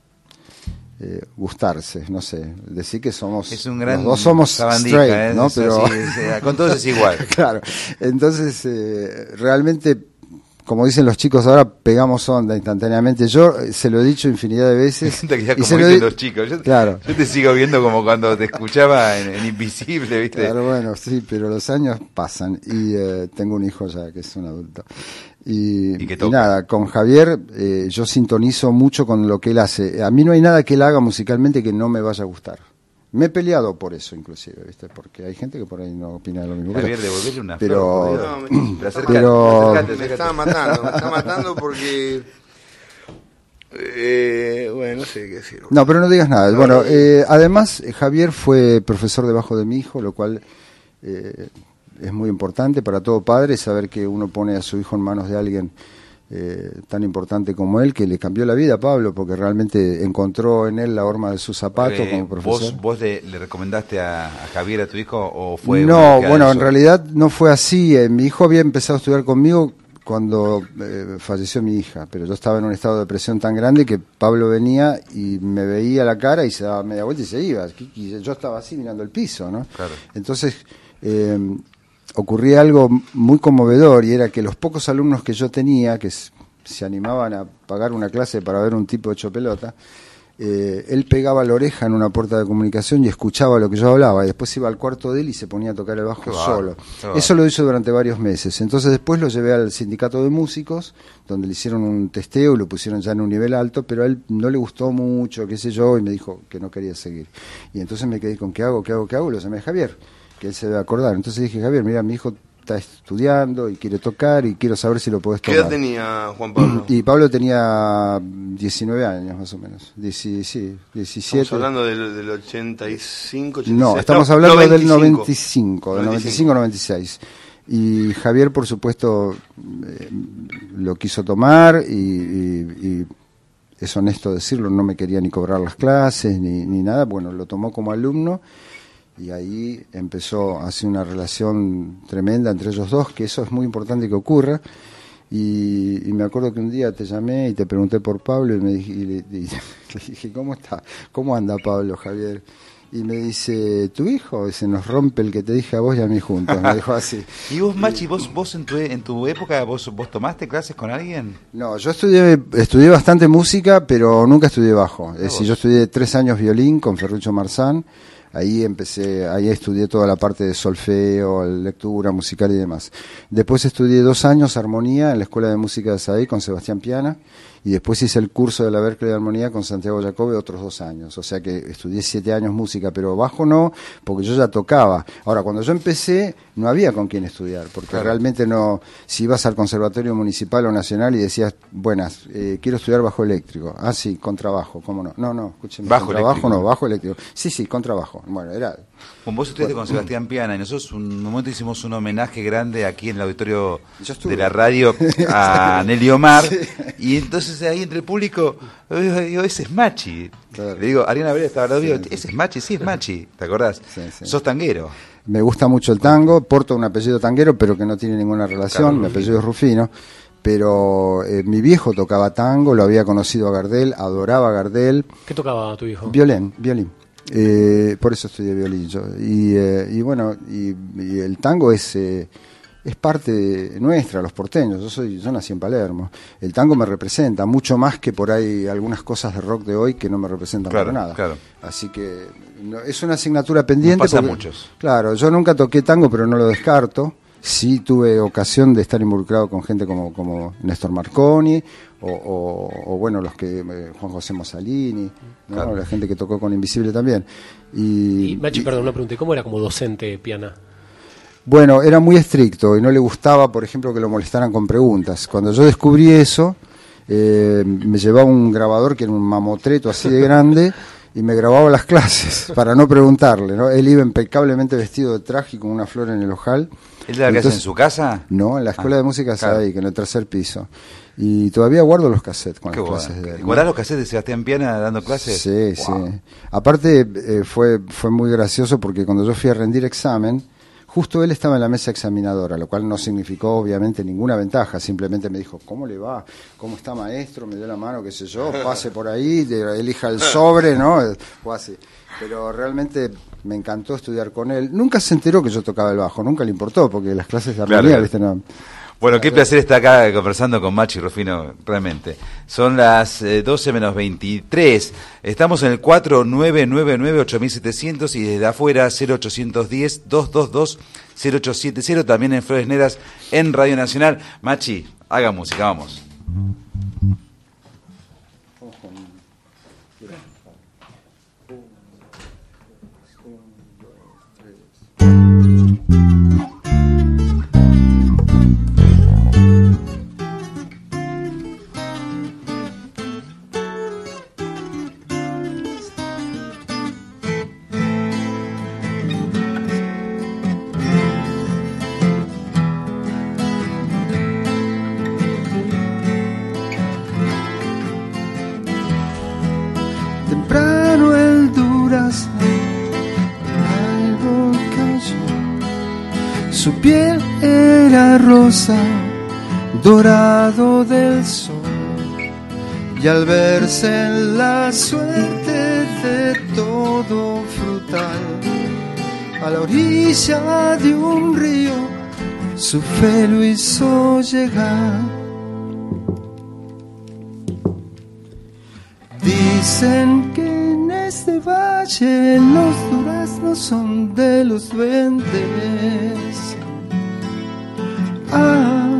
eh, gustarse, no sé, decir que somos, Es un gran los dos somos sabandija, straight, ¿eh? ¿no? Es Pero así, es- con todos es igual. Claro, entonces eh, realmente, como dicen los chicos ahora, pegamos onda instantáneamente. Yo eh, se lo he dicho infinidad de veces. Siento que ya y como se lo dicen di- los chicos. Yo, Claro. yo te sigo viendo como cuando te escuchaba en, en Invisible, ¿viste? Claro, bueno, sí, pero los años pasan y eh, tengo un hijo ya que es un adulto. Y, Y que y toca. nada, con Javier eh, yo sintonizo mucho con lo que él hace. A mí no hay nada que él haga musicalmente que no me vaya a gustar. Me he peleado por eso, inclusive, ¿viste? Porque hay gente que por ahí no opina lo mismo. Javier, devolverle una pero, flor, por Dios. No, me, Pero acércate, pero- acércate, me acércate. está matando, me está matando porque... Eh, bueno, no sé qué decir. No, pero no digas nada. No, bueno, no. eh, además, eh, Javier fue profesor de bajo de mi hijo, lo cual eh, es muy importante para todo padre saber que uno pone a su hijo en manos de alguien eh, tan importante como él, que le cambió la vida a Pablo, porque realmente encontró en él la horma de su zapato Eh, como profesor. ¿Vos, vos le, le recomendaste a, a Javier, a tu hijo, o fue una No, búsqueda bueno, de en eso? realidad no fue así. Eh, mi hijo había empezado a estudiar conmigo cuando eh, falleció mi hija, pero yo estaba en un estado de depresión tan grande que Pablo venía y me veía la cara y se daba media vuelta y se iba. Y yo estaba así mirando el piso, ¿no? Claro. Entonces eh, ocurría algo muy conmovedor y era que los pocos alumnos que yo tenía, que s- se animaban a pagar una clase para ver un tipo hecho pelota, eh, él pegaba la oreja en una puerta de comunicación y escuchaba lo que yo hablaba y después iba al cuarto de él y se ponía a tocar el bajo Qué bárbaro, solo. qué bárbaro. Eso lo hizo durante varios meses. Entonces después lo llevé al sindicato de músicos, donde le hicieron un testeo y lo pusieron ya en un nivel alto, pero a él no le gustó mucho, qué sé yo, y me dijo que no quería seguir. Y entonces me quedé con ¿qué hago, qué hago, qué hago? Y lo llamé a Javier, que él se debe acordar. Entonces dije, Javier, mira, mi hijo está estudiando y quiere tocar y quiero saber si lo podés ¿Qué tomar. edad tenía Juan Pablo? Y Pablo tenía diecinueve años más o menos. Dieci- sí, diecisiete. Estamos hablando del, del ochenta y cinco, ochenta y seis. No, estamos hablando del noventa y cinco, del noventa y cinco, noventa y cinco. noventa y seis. Y Javier, por supuesto, eh, lo quiso tomar y, y- y es honesto decirlo, no me quería ni cobrar las clases ni, ni nada. Bueno, lo tomó como alumno y ahí empezó así una relación tremenda entre ellos dos, que eso es muy importante que ocurra. Y, y me acuerdo que un día te llamé y te pregunté por Pablo y, me dije, y le, y le dije, ¿cómo está? ¿Cómo anda Pablo, Javier? Y me dice, tu hijo, se nos rompe el que te dije a vos y a mí juntos. Me dijo así. ¿Y vos, Machi, vos, vos en, tu, en tu época, vos, vos tomaste clases con alguien? No, yo estudié, estudié bastante música, pero nunca estudié bajo. Es decir, vos. yo estudié tres años violín con Ferruccio Marzán. Ahí empecé, ahí estudié toda la parte de solfeo, lectura musical y demás. Después estudié dos años armonía en la Escuela de Música de Saí con Sebastián Piana. Y después hice el curso de la Berkeley de Armonía con Santiago Jacobe otros dos años. O sea que estudié siete años música, pero bajo no, porque yo ya tocaba. Ahora, cuando yo empecé, no había con quién estudiar, porque Claro. realmente no, si ibas al Conservatorio Municipal o Nacional y decías, buenas, eh, quiero estudiar bajo eléctrico. Ah, sí, contrabajo, ¿cómo no? No, no, escúcheme, Bajo contrabajo eléctrico. no, bajo eléctrico. Sí, sí, contrabajo. Bueno, era... Bueno, vos estudiaste Bueno. con Sebastián Piana y nosotros un momento hicimos un homenaje grande aquí en el auditorio Yo estuve. de la radio a Nelly Omar y entonces entonces ahí entre el público, digo, ese es Machi. Claro. Le digo, Ariana Vera estaba al lado, digo, ese es Machi, sí es Machi, ¿te acordás? Sí, sí. Sos tanguero. Me gusta mucho el tango, porto un apellido tanguero, pero que no tiene ninguna relación, claro, mi apellido es Rufino. Pero eh, mi viejo tocaba tango, lo había conocido a Gardel, adoraba a Gardel. ¿Qué tocaba tu viejo? Violín, violín. Eh, por eso estudié violín yo. Y, eh, y bueno, y, y el tango es eh, es parte nuestra, los porteños. Yo soy yo nací en Palermo. El tango me representa mucho más que por ahí algunas cosas de rock de hoy que no me representan claro, para nada. Claro. Así que no, es una asignatura pendiente. Nos pasa porque, a muchos. Claro, yo nunca toqué tango, pero no lo descarto. Sí tuve ocasión de estar involucrado con gente como, como Néstor Marconi o, o, o bueno, los que eh, Juan José Mossalini, ¿no? Claro. La gente que tocó con Invisible también. Y, y Machi, y, perdón, una pregunta, ¿cómo era como docente Piana? Bueno, era muy estricto y no le gustaba, por ejemplo, que lo molestaran con preguntas. Cuando yo descubrí eso, eh, me llevaba un grabador que era un mamotreto así de grande y me grababa las clases para no preguntarle, ¿no? Él iba impecablemente vestido de traje y con una flor en el ojal. ¿Él da clases en su casa? No, en la escuela ah, de música claro. ahí, que en el tercer piso. Y todavía guardo los cassettes con Qué las bueno. clases de él. ¿Guardás los cassettes de Sebastián Piana dando clases? Sí, wow. sí. Aparte eh, fue, fue muy gracioso porque cuando yo fui a rendir examen, justo él estaba en la mesa examinadora, lo cual no significó obviamente ninguna ventaja, simplemente me dijo, ¿cómo le va? ¿Cómo está maestro? Me dio la mano, qué sé yo, pase por ahí, elija el sobre, ¿no? Fue así. Pero realmente me encantó estudiar con él. Nunca se enteró que yo tocaba el bajo, nunca le importó, porque las clases de armonía, claro, ¿viste? No. Bueno, qué placer estar acá conversando con Machi Rufino, realmente. Son las eh, doce menos veintitrés. Estamos en el cuatro nueve nueve nueve ocho mil setecientos y desde afuera cero ochocientos diez dos dos dos cero ocho siete cero, también en Flores Negras en Radio Nacional. Machi, haga música, vamos. Temprano el durazno algo cayó, su piel era rosa, dorado del sol, y al verse en la suerte de todo frutal, a la orilla de un río, su fe lo hizo llegar. Dicen que en este valle los duraznos son de los duendes. Ah.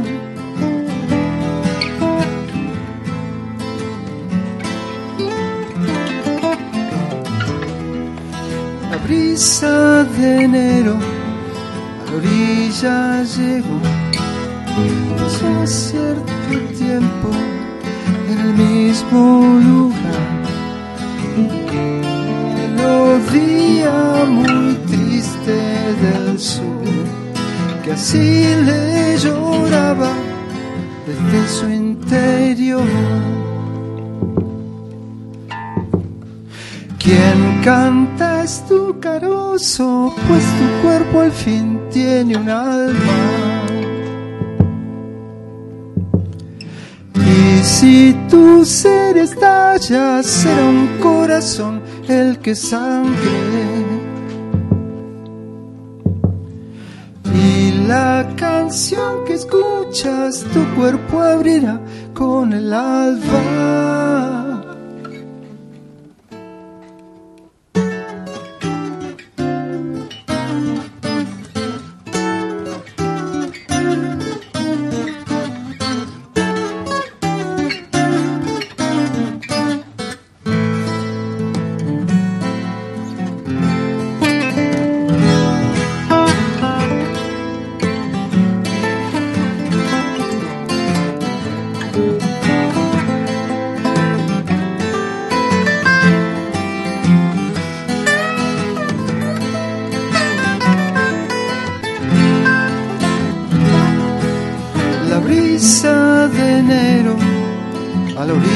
La brisa de enero a la orilla llegó, ya cierto tiempo en el mismo lugar. Melodía muy triste del sur, que así le lloraba desde su interior. Quien canta es tu carozo, pues tu cuerpo al fin tiene un alma. Y si tu ser estalla, será un corazón el que sangre. Y la canción que escuchas, tu cuerpo abrirá con el alba.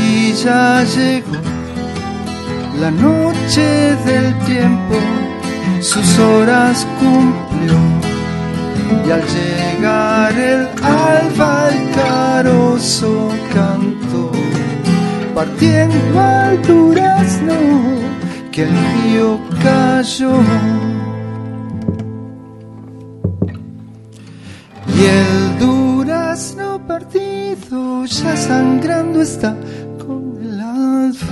Y ya llegó la noche del tiempo, sus horas cumplió. Y al llegar el alba el carozo cantó, partiendo al durazno que el río cayó. Y el durazno partido ya sangrando está con el alfa.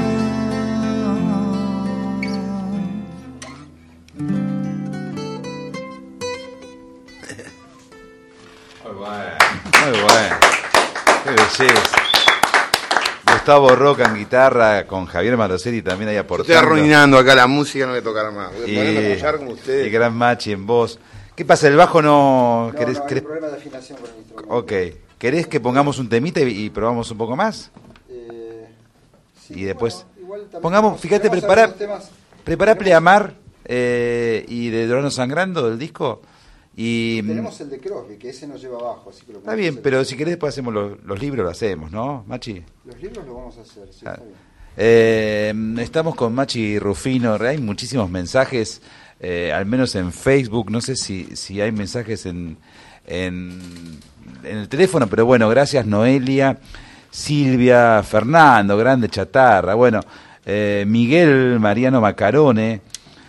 Muy bueno, muy bueno. Qué belleza. Gustavo Roca en guitarra, con Javier Malosetti también ahí aportando. Estoy arruinando acá la música, no me tocará más. Voy a Y, ponerme a escuchar como ustedes. y Gran Machi en voz. ¿Qué pasa? ¿El bajo no...? No, ¿Querés, no, hay querés- un problema de afinación con el instrumento. Ok. ¿Querés que pongamos un temita y, y probamos un poco más? Eh, sí, y después... bueno, igual también Pongamos, tenemos- fíjate, tenemos prepara, algunos temas- prepara tenemos- Pleamar eh, y de Dorano Sangrando del disco. Y, Tenemos el de Crosby, que ese nos lleva abajo, así que lo está podemos bien, hacer. pero si querés después hacemos los, los libros, lo hacemos, ¿no, Machi? Los libros los vamos a hacer, sí, Ah. está bien. Eh, estamos con Machi Rufino, hay muchísimos mensajes, eh, al menos en Facebook, no sé si, si hay mensajes en, en, en el teléfono, pero bueno, gracias Noelia, Silvia, Fernando, Grande Chatarra, bueno, eh, Miguel Mariano Macarone,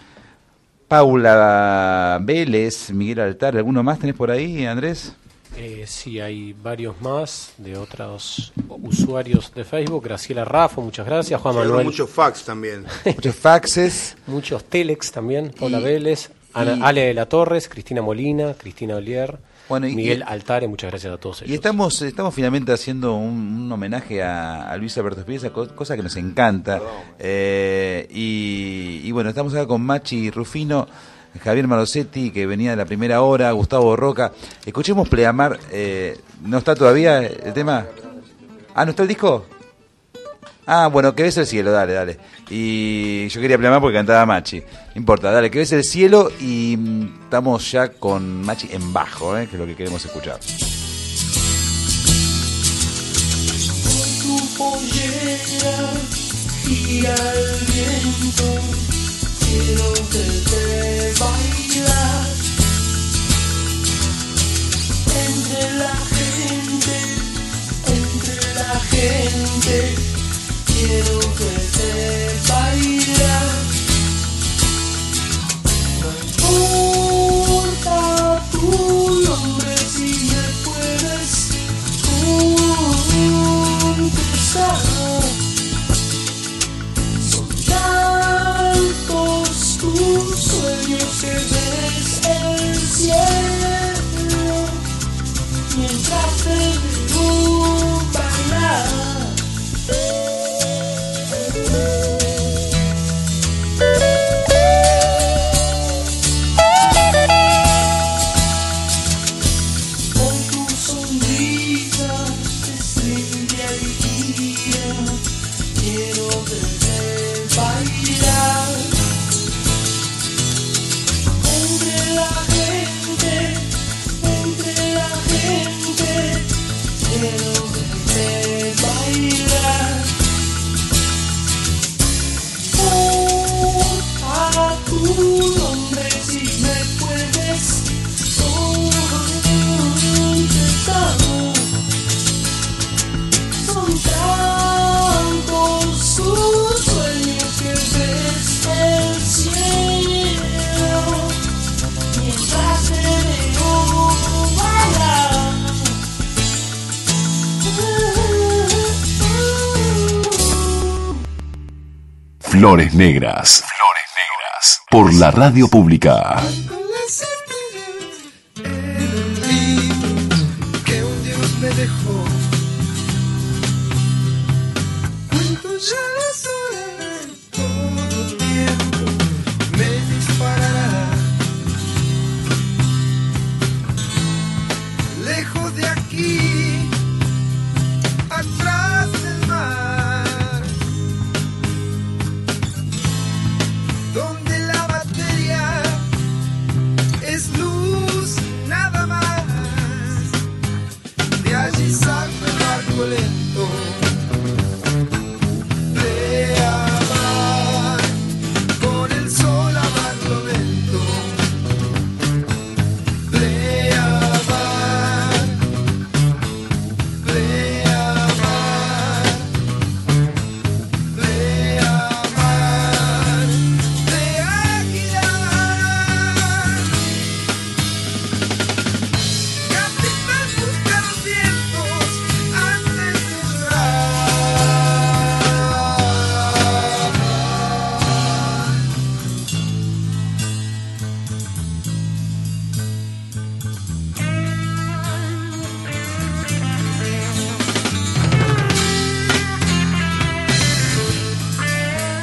Paula Vélez, Miguel Altar, ¿alguno más tenés por ahí, Andrés? Eh, sí, hay varios más de otros usuarios de Facebook. Graciela Raffo, muchas gracias. Juan Llegaron Manuel. muchos fax también. Muchos faxes. Muchos telex también. Paula Y- Vélez, Ana, y- Ale de la Torres, Cristina Molina, Cristina Olier, Bueno, y- Miguel y- Altare, muchas gracias a todos ellos. Y estamos, estamos finalmente haciendo un, un homenaje a, a Luis Alberto Espinosa, co- cosa que nos encanta. Eh, y, y bueno, estamos acá con Machi Rufino, Javier Malosetti, que venía de la primera hora, Gustavo Roca. Escuchemos Pleamar. Eh, ¿No está todavía el tema? Ah, ¿no está el disco? Ah, bueno, que ves el cielo, dale, dale. Y yo quería Pleamar porque cantaba Machi. No importa, dale, que ves el cielo y mm, estamos ya con Machi en bajo, eh, que es lo que queremos escuchar. Tu pollera gira el viento, quiero verte bailar entre la gente, entre la gente, quiero verte bailar. No importa tu nombre si me puedes contestar. Son tantos tus sueños que ves el cielo mientras te veo bailar. Con tu sonrisa estrella y guía, quiero verte bailar entre la gente, entre la gente, quiero verte bailar. Oh, a tu nombre si me puedes contestar. Son tantos tus sueños que ves el cielo mientras te veo bailar. Flores Negras. Flores Negras. Por la radio pública. Con las estrellas en mí que un Dios me dejó. Cuento ya las horas, todo tiempo me disparará. Lejos de aquí, atrás del mar, donde la materia es luz, nada más. De allí salgo el barco lento,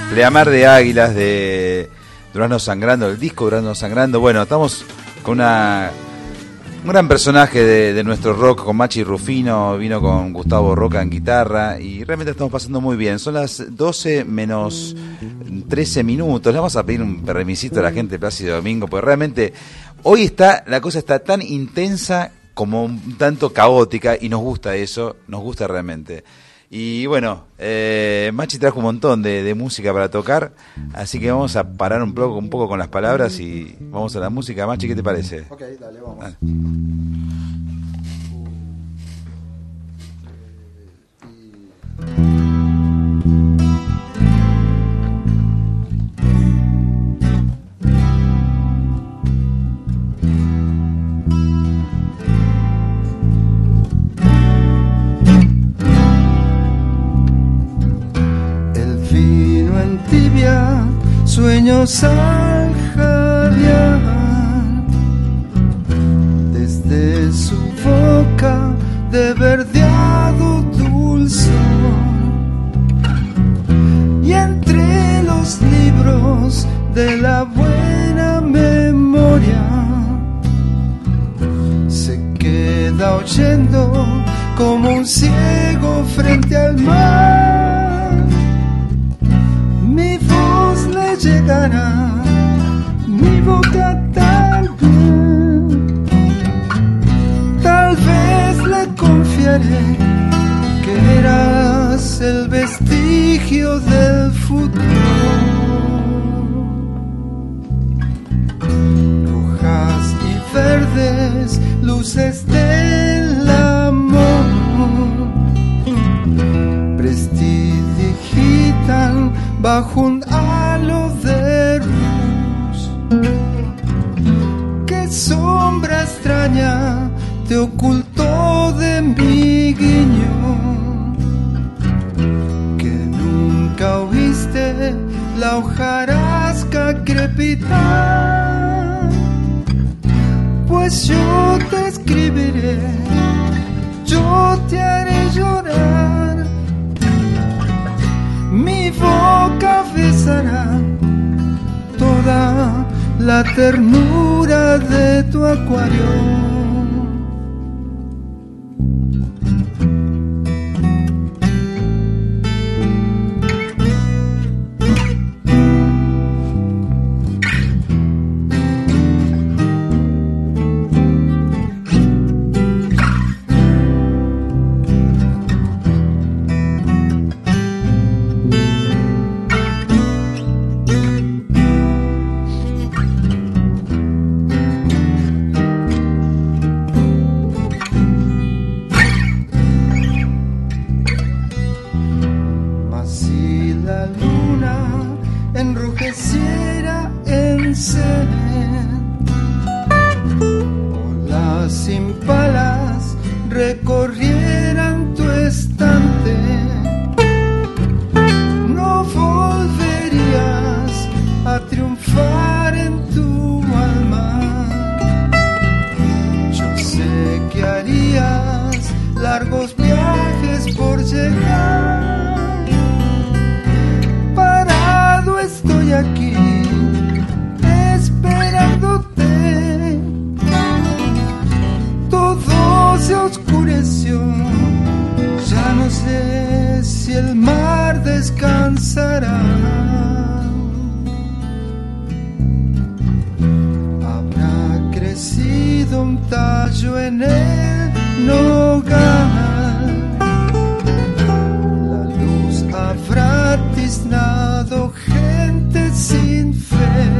Pleamar de Águilas, de Durazno Sangrando, el disco Durazno Sangrando. Bueno, estamos con una un gran personaje de, de nuestro rock, con Machi Rufino, vino con Gustavo Roca en guitarra y realmente estamos pasando muy bien. Son las doce menos trece minutos. Le vamos a pedir un permisito a la gente de Plácido Domingo, porque realmente hoy está la cosa está tan intensa como un tanto caótica y nos gusta eso, nos gusta realmente. Y bueno, eh, Machi trajo un montón de, de música para tocar, así que vamos a parar un poco, un poco con las palabras y vamos a la música. Machi, ¿qué te parece? Ok, dale, vamos. Dale. Sueños al jadear, desde su boca de verdeado dulzor, y entre los libros de la buena memoria se queda oyendo como un ciego frente al mar. Mi voz le llegará, mi boca también. Tal vez le confiaré que eras el vestigio del futuro. Rojas y verdes, luces del amor, prestidigitan bajo un halo de luz. ¿Qué sombra extraña te ocultó de mi guiño? Que nunca oíste la hojarasca crepitar. Pues yo te escribiré, yo te haré llorar. Mi boca besará toda la ternura de tu acuario. Recorrieran tu estante, no volverías a triunfar en tu alma. Yo sé que harías largos viajes por llegar. Parado estoy aquí, esperándote. Todo se oscureció, ya no sé si el mar descansará. Habrá crecido un tallo en el nogal, la luz habrá tiznado gente sin fe.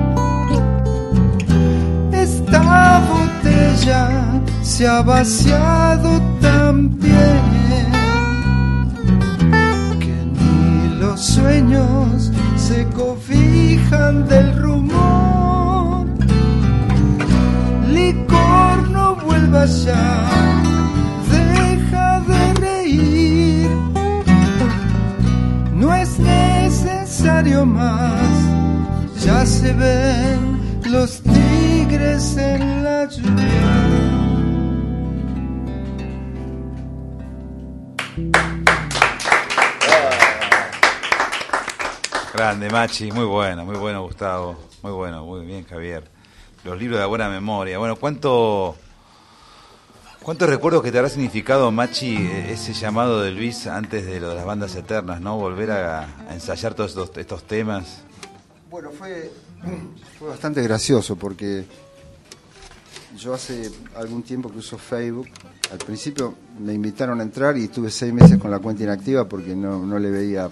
Esta botella se ha vaciado también, que ni los sueños se cobijan del rumor. Licor, no vuelvas ya, deja de reír, no es necesario más, ya se ven los tigres en la lluvia. Grande, Machi, muy bueno, muy bueno, Gustavo. Muy bueno, muy bien, Javier. Los libros de buena memoria. Bueno, ¿cuánto, cuántos recuerdos que te habrá significado, Machi, ese llamado de Luis antes de lo de las bandas eternas, ¿no? Volver a, a ensayar todos estos, estos temas. Bueno, fue, fue bastante gracioso porque yo hace algún tiempo que uso Facebook. Al principio me invitaron a entrar y estuve seis meses con la cuenta inactiva porque no, no le veía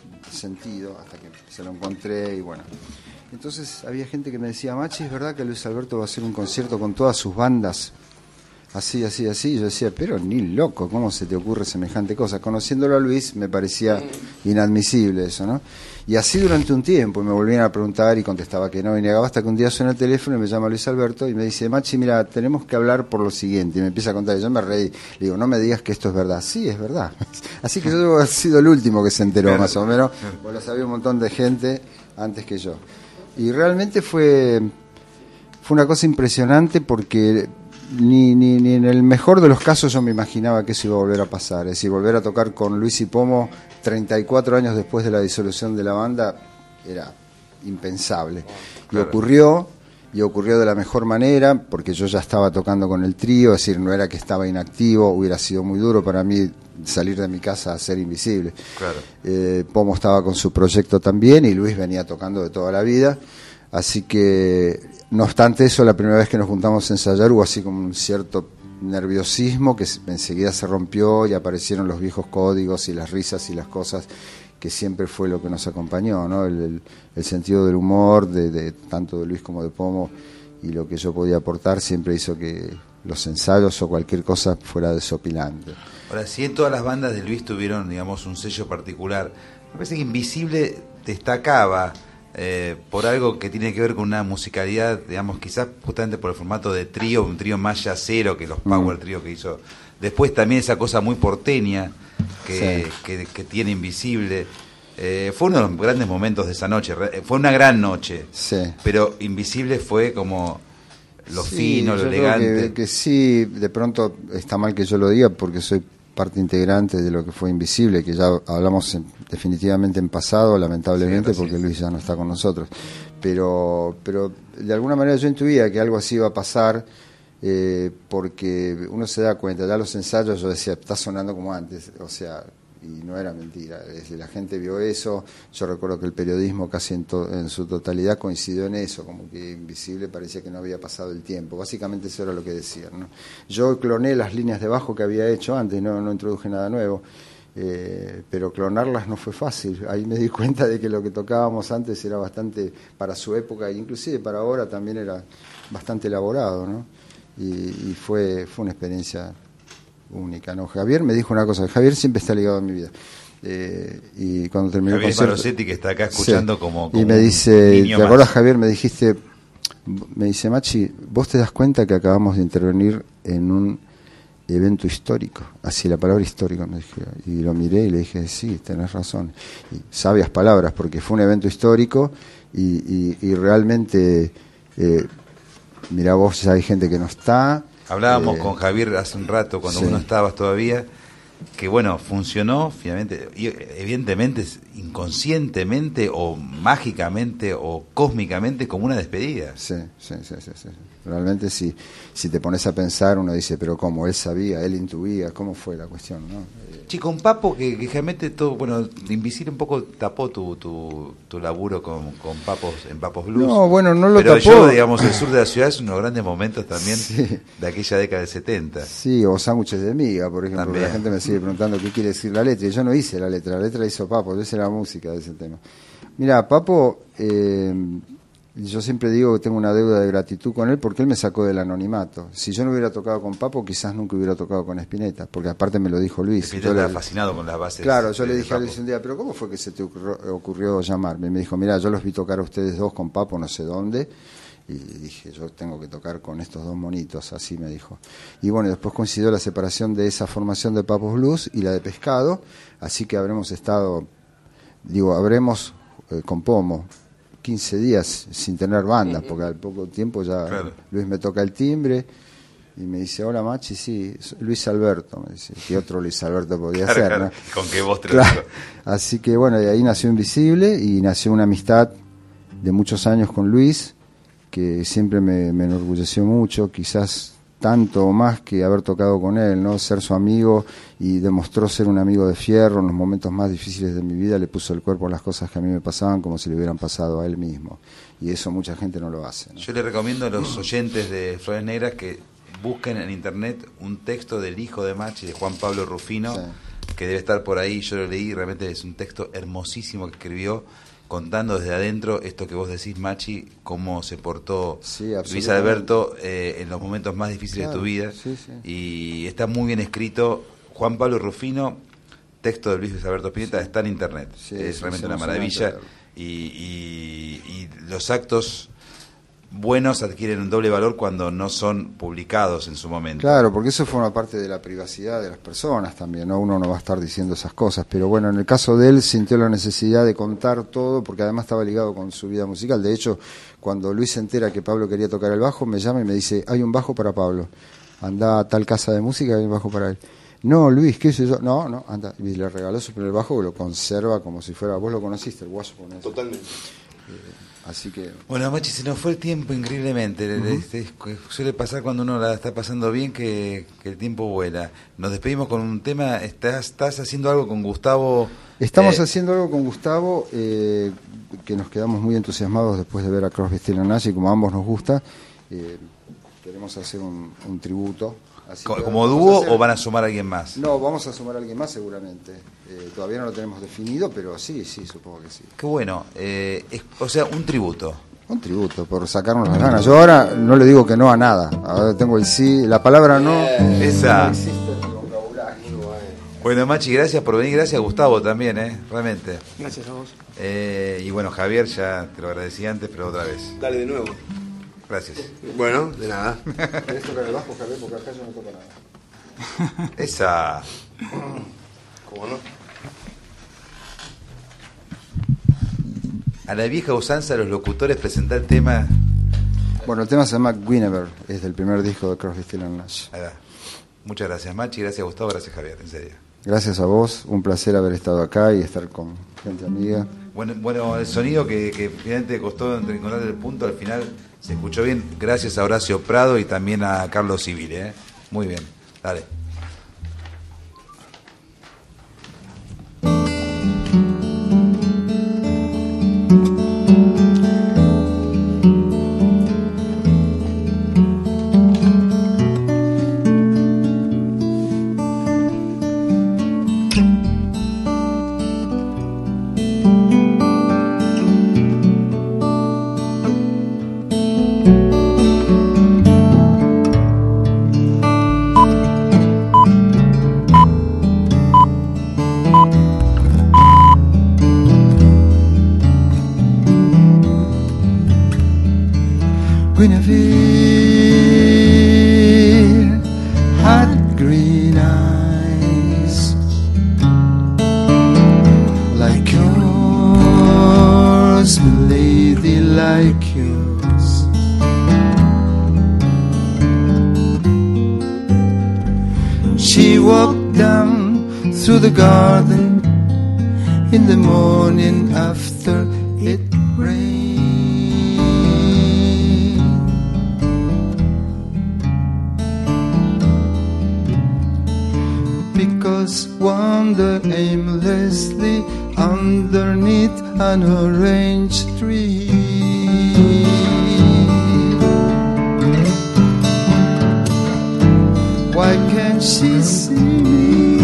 sentido hasta que se lo encontré y bueno. Entonces había gente que me decía, Machi, ¿es verdad que Luis Alberto va a hacer un concierto con todas sus bandas? Así, así, así. Y yo decía, pero ni loco, ¿cómo se te ocurre semejante cosa? Conociéndolo a Luis me parecía inadmisible eso, ¿no? Y así durante un tiempo, y me volvían a preguntar y contestaba que no, y negaba hasta que un día suena el teléfono y me llama Luis Alberto y me dice, Machi, mira, tenemos que hablar por lo siguiente. Y me empieza a contar, y yo me reí, le digo, no me digas que esto es verdad. Sí, es verdad. Así que yo debo haber sido el último que se enteró, claro, más o menos, porque lo sabía un montón de gente antes que yo. Y realmente fue, fue una cosa impresionante porque ni, ni, ni en el mejor de los casos yo me imaginaba que eso iba a volver a pasar. Es decir, volver a tocar con Luis y Pomo treinta y cuatro años después de la disolución de la banda era impensable. Y ocurrió, y ocurrió de la mejor manera, porque yo ya estaba tocando con el trío, es decir, no era que estaba inactivo, hubiera sido muy duro para mí salir de mi casa a ser invisible. Claro. Eh, Pomo estaba con su proyecto también y Luis venía tocando de toda la vida, así que, no obstante eso, la primera vez que nos juntamos a ensayar hubo así como un cierto nerviosismo que enseguida se rompió y aparecieron los viejos códigos y las risas y las cosas que siempre fue lo que nos acompañó, ¿no? El, el, el sentido del humor de, de tanto de Luis como de Pomo y lo que yo podía aportar siempre hizo que los ensayos o cualquier cosa fuera desopilante. Ahora, si en todas las bandas de Luis tuvieron, digamos, un sello particular, me parece que Invisible destacaba eh, por algo que tiene que ver con una musicalidad, digamos, quizás justamente por el formato de trío, un trío más yacero que los Power mm. Trío que hizo. Después también esa cosa muy porteña que, sí. que, que tiene Invisible. Eh, fue uno de los grandes momentos de esa noche. Fue una gran noche. Sí. Pero Invisible fue como lo sí, fino, lo elegante. Que, que sí, de pronto está mal que yo lo diga porque soy parte integrante de lo que fue Invisible, que ya hablamos en, definitivamente en pasado, lamentablemente, sí, porque Luis ya no está con nosotros. Pero, pero de alguna manera yo intuía que algo así iba a pasar. Eh, porque uno se da cuenta, ya los ensayos yo decía, está sonando como antes, o sea, y no era mentira, es decir, la gente vio eso, yo recuerdo que el periodismo casi en, to, en su totalidad coincidió en eso, como que Invisible parecía que no había pasado el tiempo, básicamente eso era lo que decían, ¿no? Yo cloné las líneas de bajo que había hecho antes, no, no introduje nada nuevo, eh, pero clonarlas no fue fácil, ahí me di cuenta de que lo que tocábamos antes era bastante, para su época, e inclusive para ahora también era bastante elaborado, ¿no? Y, y fue fue una experiencia única, ¿no? Javier me dijo una cosa, Javier siempre está ligado a mi vida. Eh, y cuando terminó Javier el concierto, Malosetti, que está acá escuchando, sí, como, como y me dice, ¿te acuerdas, Javier? Me dijiste, me dice, Machi, vos te das cuenta que acabamos de intervenir en un evento histórico, así la palabra histórico, me dije, y lo miré y le dije, sí, tenés razón, y sabias palabras, porque fue un evento histórico y, y, y realmente eh, mirá vos, ya hay gente que no está. Hablábamos eh, con Javier hace un rato, cuando sí. vos no estabas todavía, que bueno, funcionó finalmente, y evidentemente, inconscientemente o mágicamente o cósmicamente como una despedida. Sí, sí, sí, sí, sí. Realmente sí. Si te pones a pensar, uno dice, pero ¿cómo? Él sabía, él intuía, ¿cómo fue la cuestión, no? Eh, Chico, un Papo que, que realmente todo, bueno, Invisible un poco tapó tu, tu, tu laburo con, con Papos, en Papos Blues. No, bueno, no lo pero tapó. Pero yo, digamos, el sur de la ciudad es uno de los grandes momentos también sí. de aquella década del setenta. Sí, o Sándwiches de miga, por ejemplo, también. La gente me sigue preguntando qué quiere decir la letra, y yo no hice la letra, la letra la hizo Papo, yo hice la música de ese tema. Mira, Papo, eh, yo siempre digo que tengo una deuda de gratitud con él porque él me sacó del anonimato. Si yo no hubiera tocado con Papo, quizás nunca hubiera tocado con Spinetta, porque aparte me lo dijo Luis. Spinetta estaba fascinado con las bases. Claro, yo le dije a Luis un día, pero ¿cómo fue que se te ocurrió, ocurrió llamarme? Y me dijo, mira, yo los vi tocar a ustedes dos con Papo no sé dónde, y dije, yo tengo que tocar con estos dos monitos, así me dijo. Y bueno, después coincidió la separación de esa formación de Papos Blues y la de Pescado, así que habremos estado, digo, habremos eh, con Pomo quince días sin tener banda, porque al poco tiempo ya claro. Luis me toca el timbre, Y me dice, hola Machi, sí, Luis Alberto, me dice, ¿qué otro Luis Alberto podía Claro, ser? claro. ¿no? ¿Con qué voz te lo Claro. digo? Así que bueno, de ahí nació Invisible y nació una amistad de muchos años con Luis, que siempre me, me enorgulleció mucho, quizás tanto o más que haber tocado con él, ¿no? Ser su amigo, y demostró ser un amigo de fierro. En los momentos más difíciles de mi vida le puso el cuerpo a las cosas que a mí me pasaban como si le hubieran pasado a él mismo, y eso mucha gente no lo hace, ¿no? Yo le recomiendo a los oyentes de Flores Negras que busquen en internet un texto del hijo de Machi, de Juan Pablo Rufino, sí, que debe estar por ahí. Yo lo leí, realmente es un texto hermosísimo que escribió, contando desde adentro esto que vos decís, Machi, cómo se portó sí, Luis Alberto eh, en los momentos más difíciles, claro, de tu vida. Sí, sí. Y está muy bien escrito. Juan Pablo Rufino, texto de Luis Alberto Spinetta, sí, está en internet. Sí, es sí, realmente una maravilla. Y, y, y los actos buenos adquieren un doble valor cuando no son publicados en su momento. Claro, porque eso forma parte de la privacidad de las personas también, ¿no? Uno no va a estar diciendo esas cosas, pero bueno, en el caso de él sintió la necesidad de contar todo, porque además estaba ligado con su vida musical. De hecho, cuando Luis se entera que Pablo quería tocar el bajo, me llama y me dice, hay un bajo para Pablo, anda a tal casa de música, hay un bajo para él. No, Luis, qué sé yo, no, no, anda, y le regaló su primer bajo, que lo conserva como si fuera, vos lo conociste, el guaso con eso. Totalmente. Eh, Así que... Bueno, Machi, se nos fue el tiempo increíblemente. Uh-huh. Este, suele pasar cuando uno la está pasando bien que, que el tiempo vuela. Nos despedimos con un tema. Estás, estás haciendo algo con Gustavo. Estamos eh... haciendo algo con Gustavo eh, que nos quedamos muy entusiasmados después de ver a Crosby, Stills and Nash, y como a ambos nos gusta, eh, queremos hacer un, un tributo. Así ¿Como, que como dúo hacer... o van a sumar a alguien más? No, vamos a sumar a alguien más seguramente. Eh, todavía no lo tenemos definido, pero sí, sí, supongo que sí. Qué bueno. Eh, es, o sea, un tributo. Un tributo, por sacarnos las ganas. Yo ahora no le digo que no a nada. Ahora tengo el sí, la palabra no. Eh, esa. No existe en mi vocabulario. Bueno, Machi, gracias por venir. Gracias a Gustavo también, ¿eh? Realmente. Gracias a vos. Eh, y bueno, Javier, ya te lo agradecí antes, pero otra vez. Dale de nuevo. Gracias. Bueno, de nada. ¿Querés tocar el bajo, Javier? Porque acá yo no toco nada. Esa. ¿Cómo no? A la vieja usanza de los locutores presentar el tema. Bueno, el tema se llama Guinevere, es del primer disco de Crosby, Stills and Nash. Muchas gracias, Machi, gracias Gustavo, gracias Javier, en serio. Gracias a vos, un placer haber estado acá y estar con gente amiga. Bueno, bueno, el sonido que, que finalmente costó encontrar el punto, al final se escuchó bien, gracias a Horacio Prado y también a Carlos Civile, ¿eh? Muy bien, dale. Guinevere had green eyes like yours, milady, like yours. She walked down through the garden in the morning after it rained. Because wander aimlessly underneath an orange tree. Why can't she see me?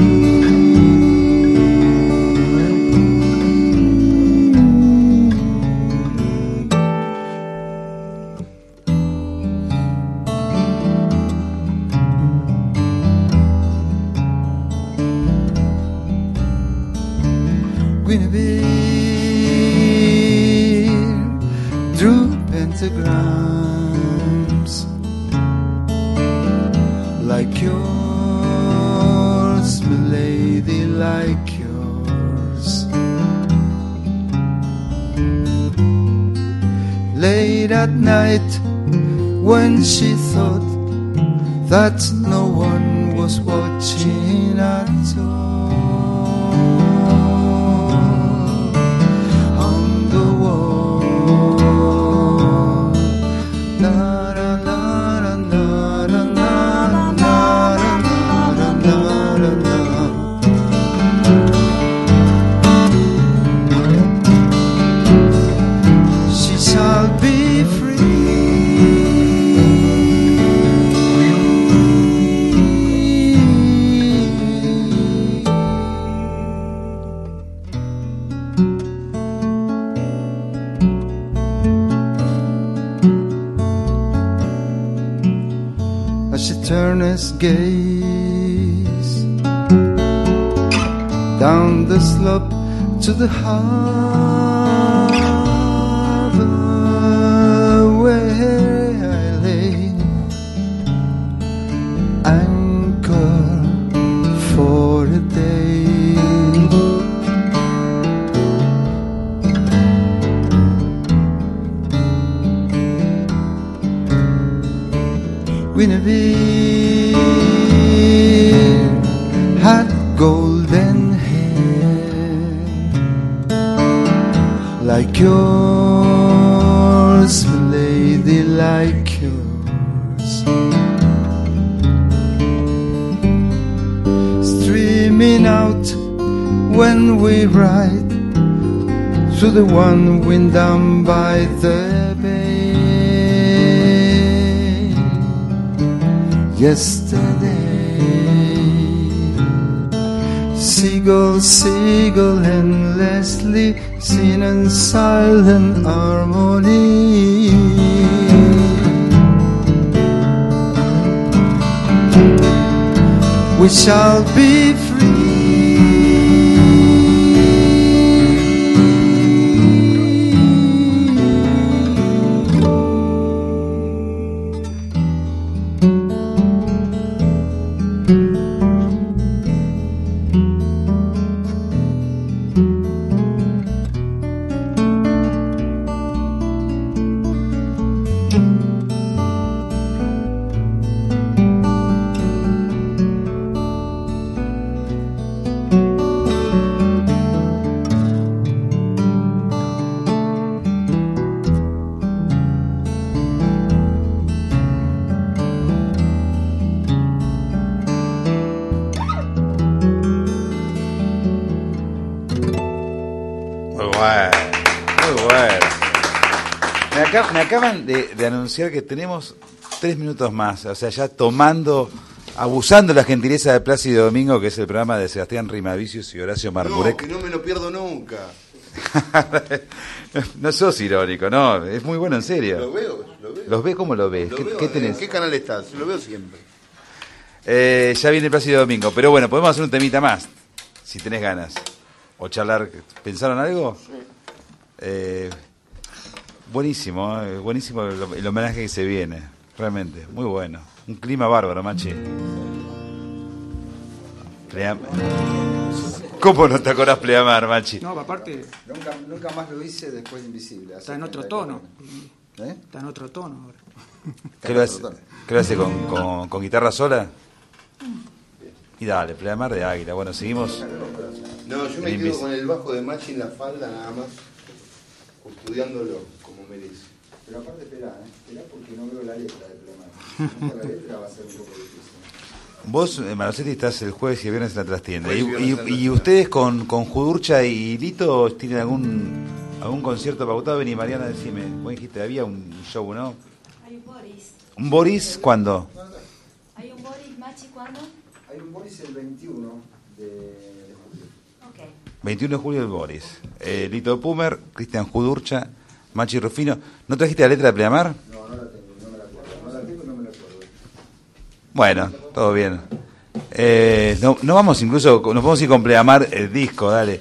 Guinevere drew pentagrams like yours, milady, like yours. Late at night when she thought that no one was watching at all. On the wall, la la la la la la la la la la la la. She shall be free. Turner's gaze down the slope to the harbor where I lay anchor for a day. Guinevere had golden hair like yours, lady, like yours, streaming out when we ride through the one wind down by the bay. Yesterday, seagull, seagull, endlessly seen in silent harmony. We shall be free. Me acaban de, de anunciar que tenemos tres minutos más, o sea, ya tomando, abusando de la gentileza de Plácido Domingo, que es el programa de Sebastián Rimavicius y Horacio Marmurek. No, que no me lo pierdo nunca. No sos irónico, no, es muy bueno, en serio. Lo veo, lo veo. ¿Los ves? ¿Cómo lo ves? Lo ¿Qué, veo, ¿qué tenés? ¿En qué canal estás? Lo veo siempre. Eh, ya viene Plácido Domingo, pero bueno, podemos hacer un temita más, si tenés ganas. O charlar, ¿pensaron algo? Sí. Eh... Buenísimo, eh, buenísimo el, el homenaje que se viene, realmente, muy bueno. Un clima bárbaro, Machi. Pleam... ¿Cómo no te acordás Pleamar, Machi? No, aparte... Nunca, nunca más lo hice después de Invisible. Está en otro tono. ¿Eh? Está en otro tono ahora. ¿Qué lo hace, ¿qué lo hace con, con, con guitarra sola? Y dale, Pleamar de Águila. Bueno, seguimos. No, yo me quedo con el bajo de Machi en la falda nada más, estudiándolo como merece. Pero aparte, espera, ¿eh? Espera porque no veo la letra de Pleamar. La letra va a ser un poco difícil. Vos, eh, Malosetti, estás el jueves y el viernes en la trastienda. ¿Y, y, y ustedes con, con Judurcha y Lito tienen algún algún concierto pautado? Vení, Mariana, decime. Vos dijiste, había un show, ¿no? Hay un Boris. ¿Un Boris cuándo? Hay un Boris, Machi, ¿cuándo? Hay un Boris el veintiuno de, de julio. Ok. veintiuno de julio el Boris. Eh, Lito Pumer, Cristian Judurcha, Machi Rufino. ¿No trajiste la letra de Pleamar? No, no la tengo, no me la acuerdo. No la tengo y no me la acuerdo. Bueno, todo bien. Eh, no, no vamos incluso, nos podemos ir con Pleamar el disco, dale.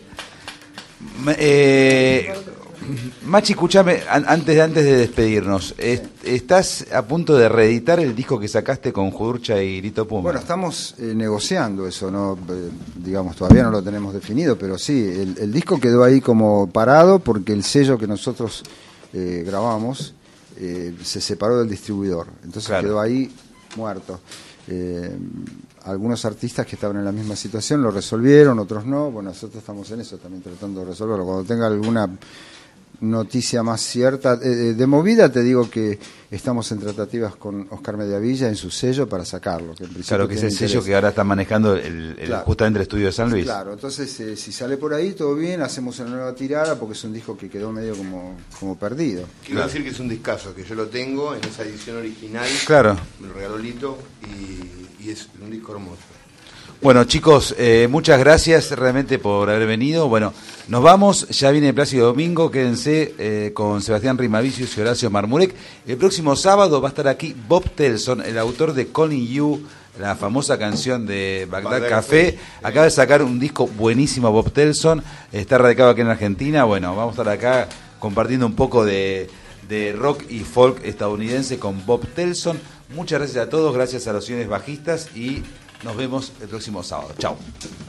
Eh, Machi, escúchame, antes de, antes de despedirnos, ¿estás a punto de reeditar el disco que sacaste con Judurcha y Lito Puma? Bueno, estamos eh, negociando eso, no eh, digamos, todavía no lo tenemos definido, pero sí, el, el disco quedó ahí como parado porque el sello que nosotros eh, grabamos eh, se separó del distribuidor, entonces claro. Quedó ahí muerto. eh, algunos artistas que estaban en la misma situación lo resolvieron, otros no. Bueno, nosotros estamos en eso también tratando de resolverlo. Cuando tenga alguna noticia más cierta, eh, de movida te digo que estamos en tratativas con Oscar Mediavilla en su sello para sacarlo. Que en claro, que es el sello interés. Que ahora está manejando el, el, claro. justamente el estudio de San Luis. Claro, entonces eh, si sale por ahí todo bien, hacemos una nueva tirada porque es un disco que quedó medio como, como perdido. Quiero claro. decir que es un discazo, que yo lo tengo en esa edición original. Claro. Me lo regaló Lito y, y es un disco hermoso. Bueno, chicos, eh, muchas gracias realmente por haber venido. Bueno, nos vamos, ya viene Plácido Domingo, quédense eh, con Sebastián Rimavicius y Horacio Marmurek. El próximo sábado va a estar aquí Bob Telson, el autor de Calling You, la famosa canción de Bagdad, Bagdad Café. Acaba de sacar un disco buenísimo, Bob Telson, está radicado aquí en Argentina. Bueno, vamos a estar acá compartiendo un poco de, de rock y folk estadounidense con Bob Telson. Muchas gracias a todos, gracias a los señores bajistas y nos vemos el próximo sábado. Chao.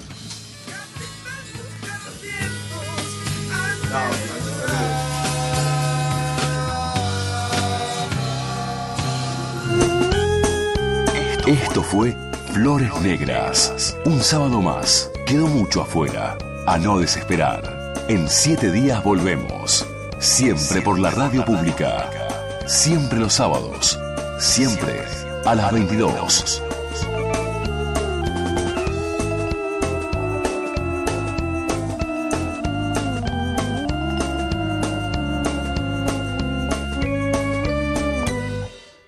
Esto fue Flores Negras. Un sábado más. Quedó mucho afuera. A no desesperar. En siete días volvemos. Siempre por la radio pública. Siempre los sábados. Siempre a las veintidós.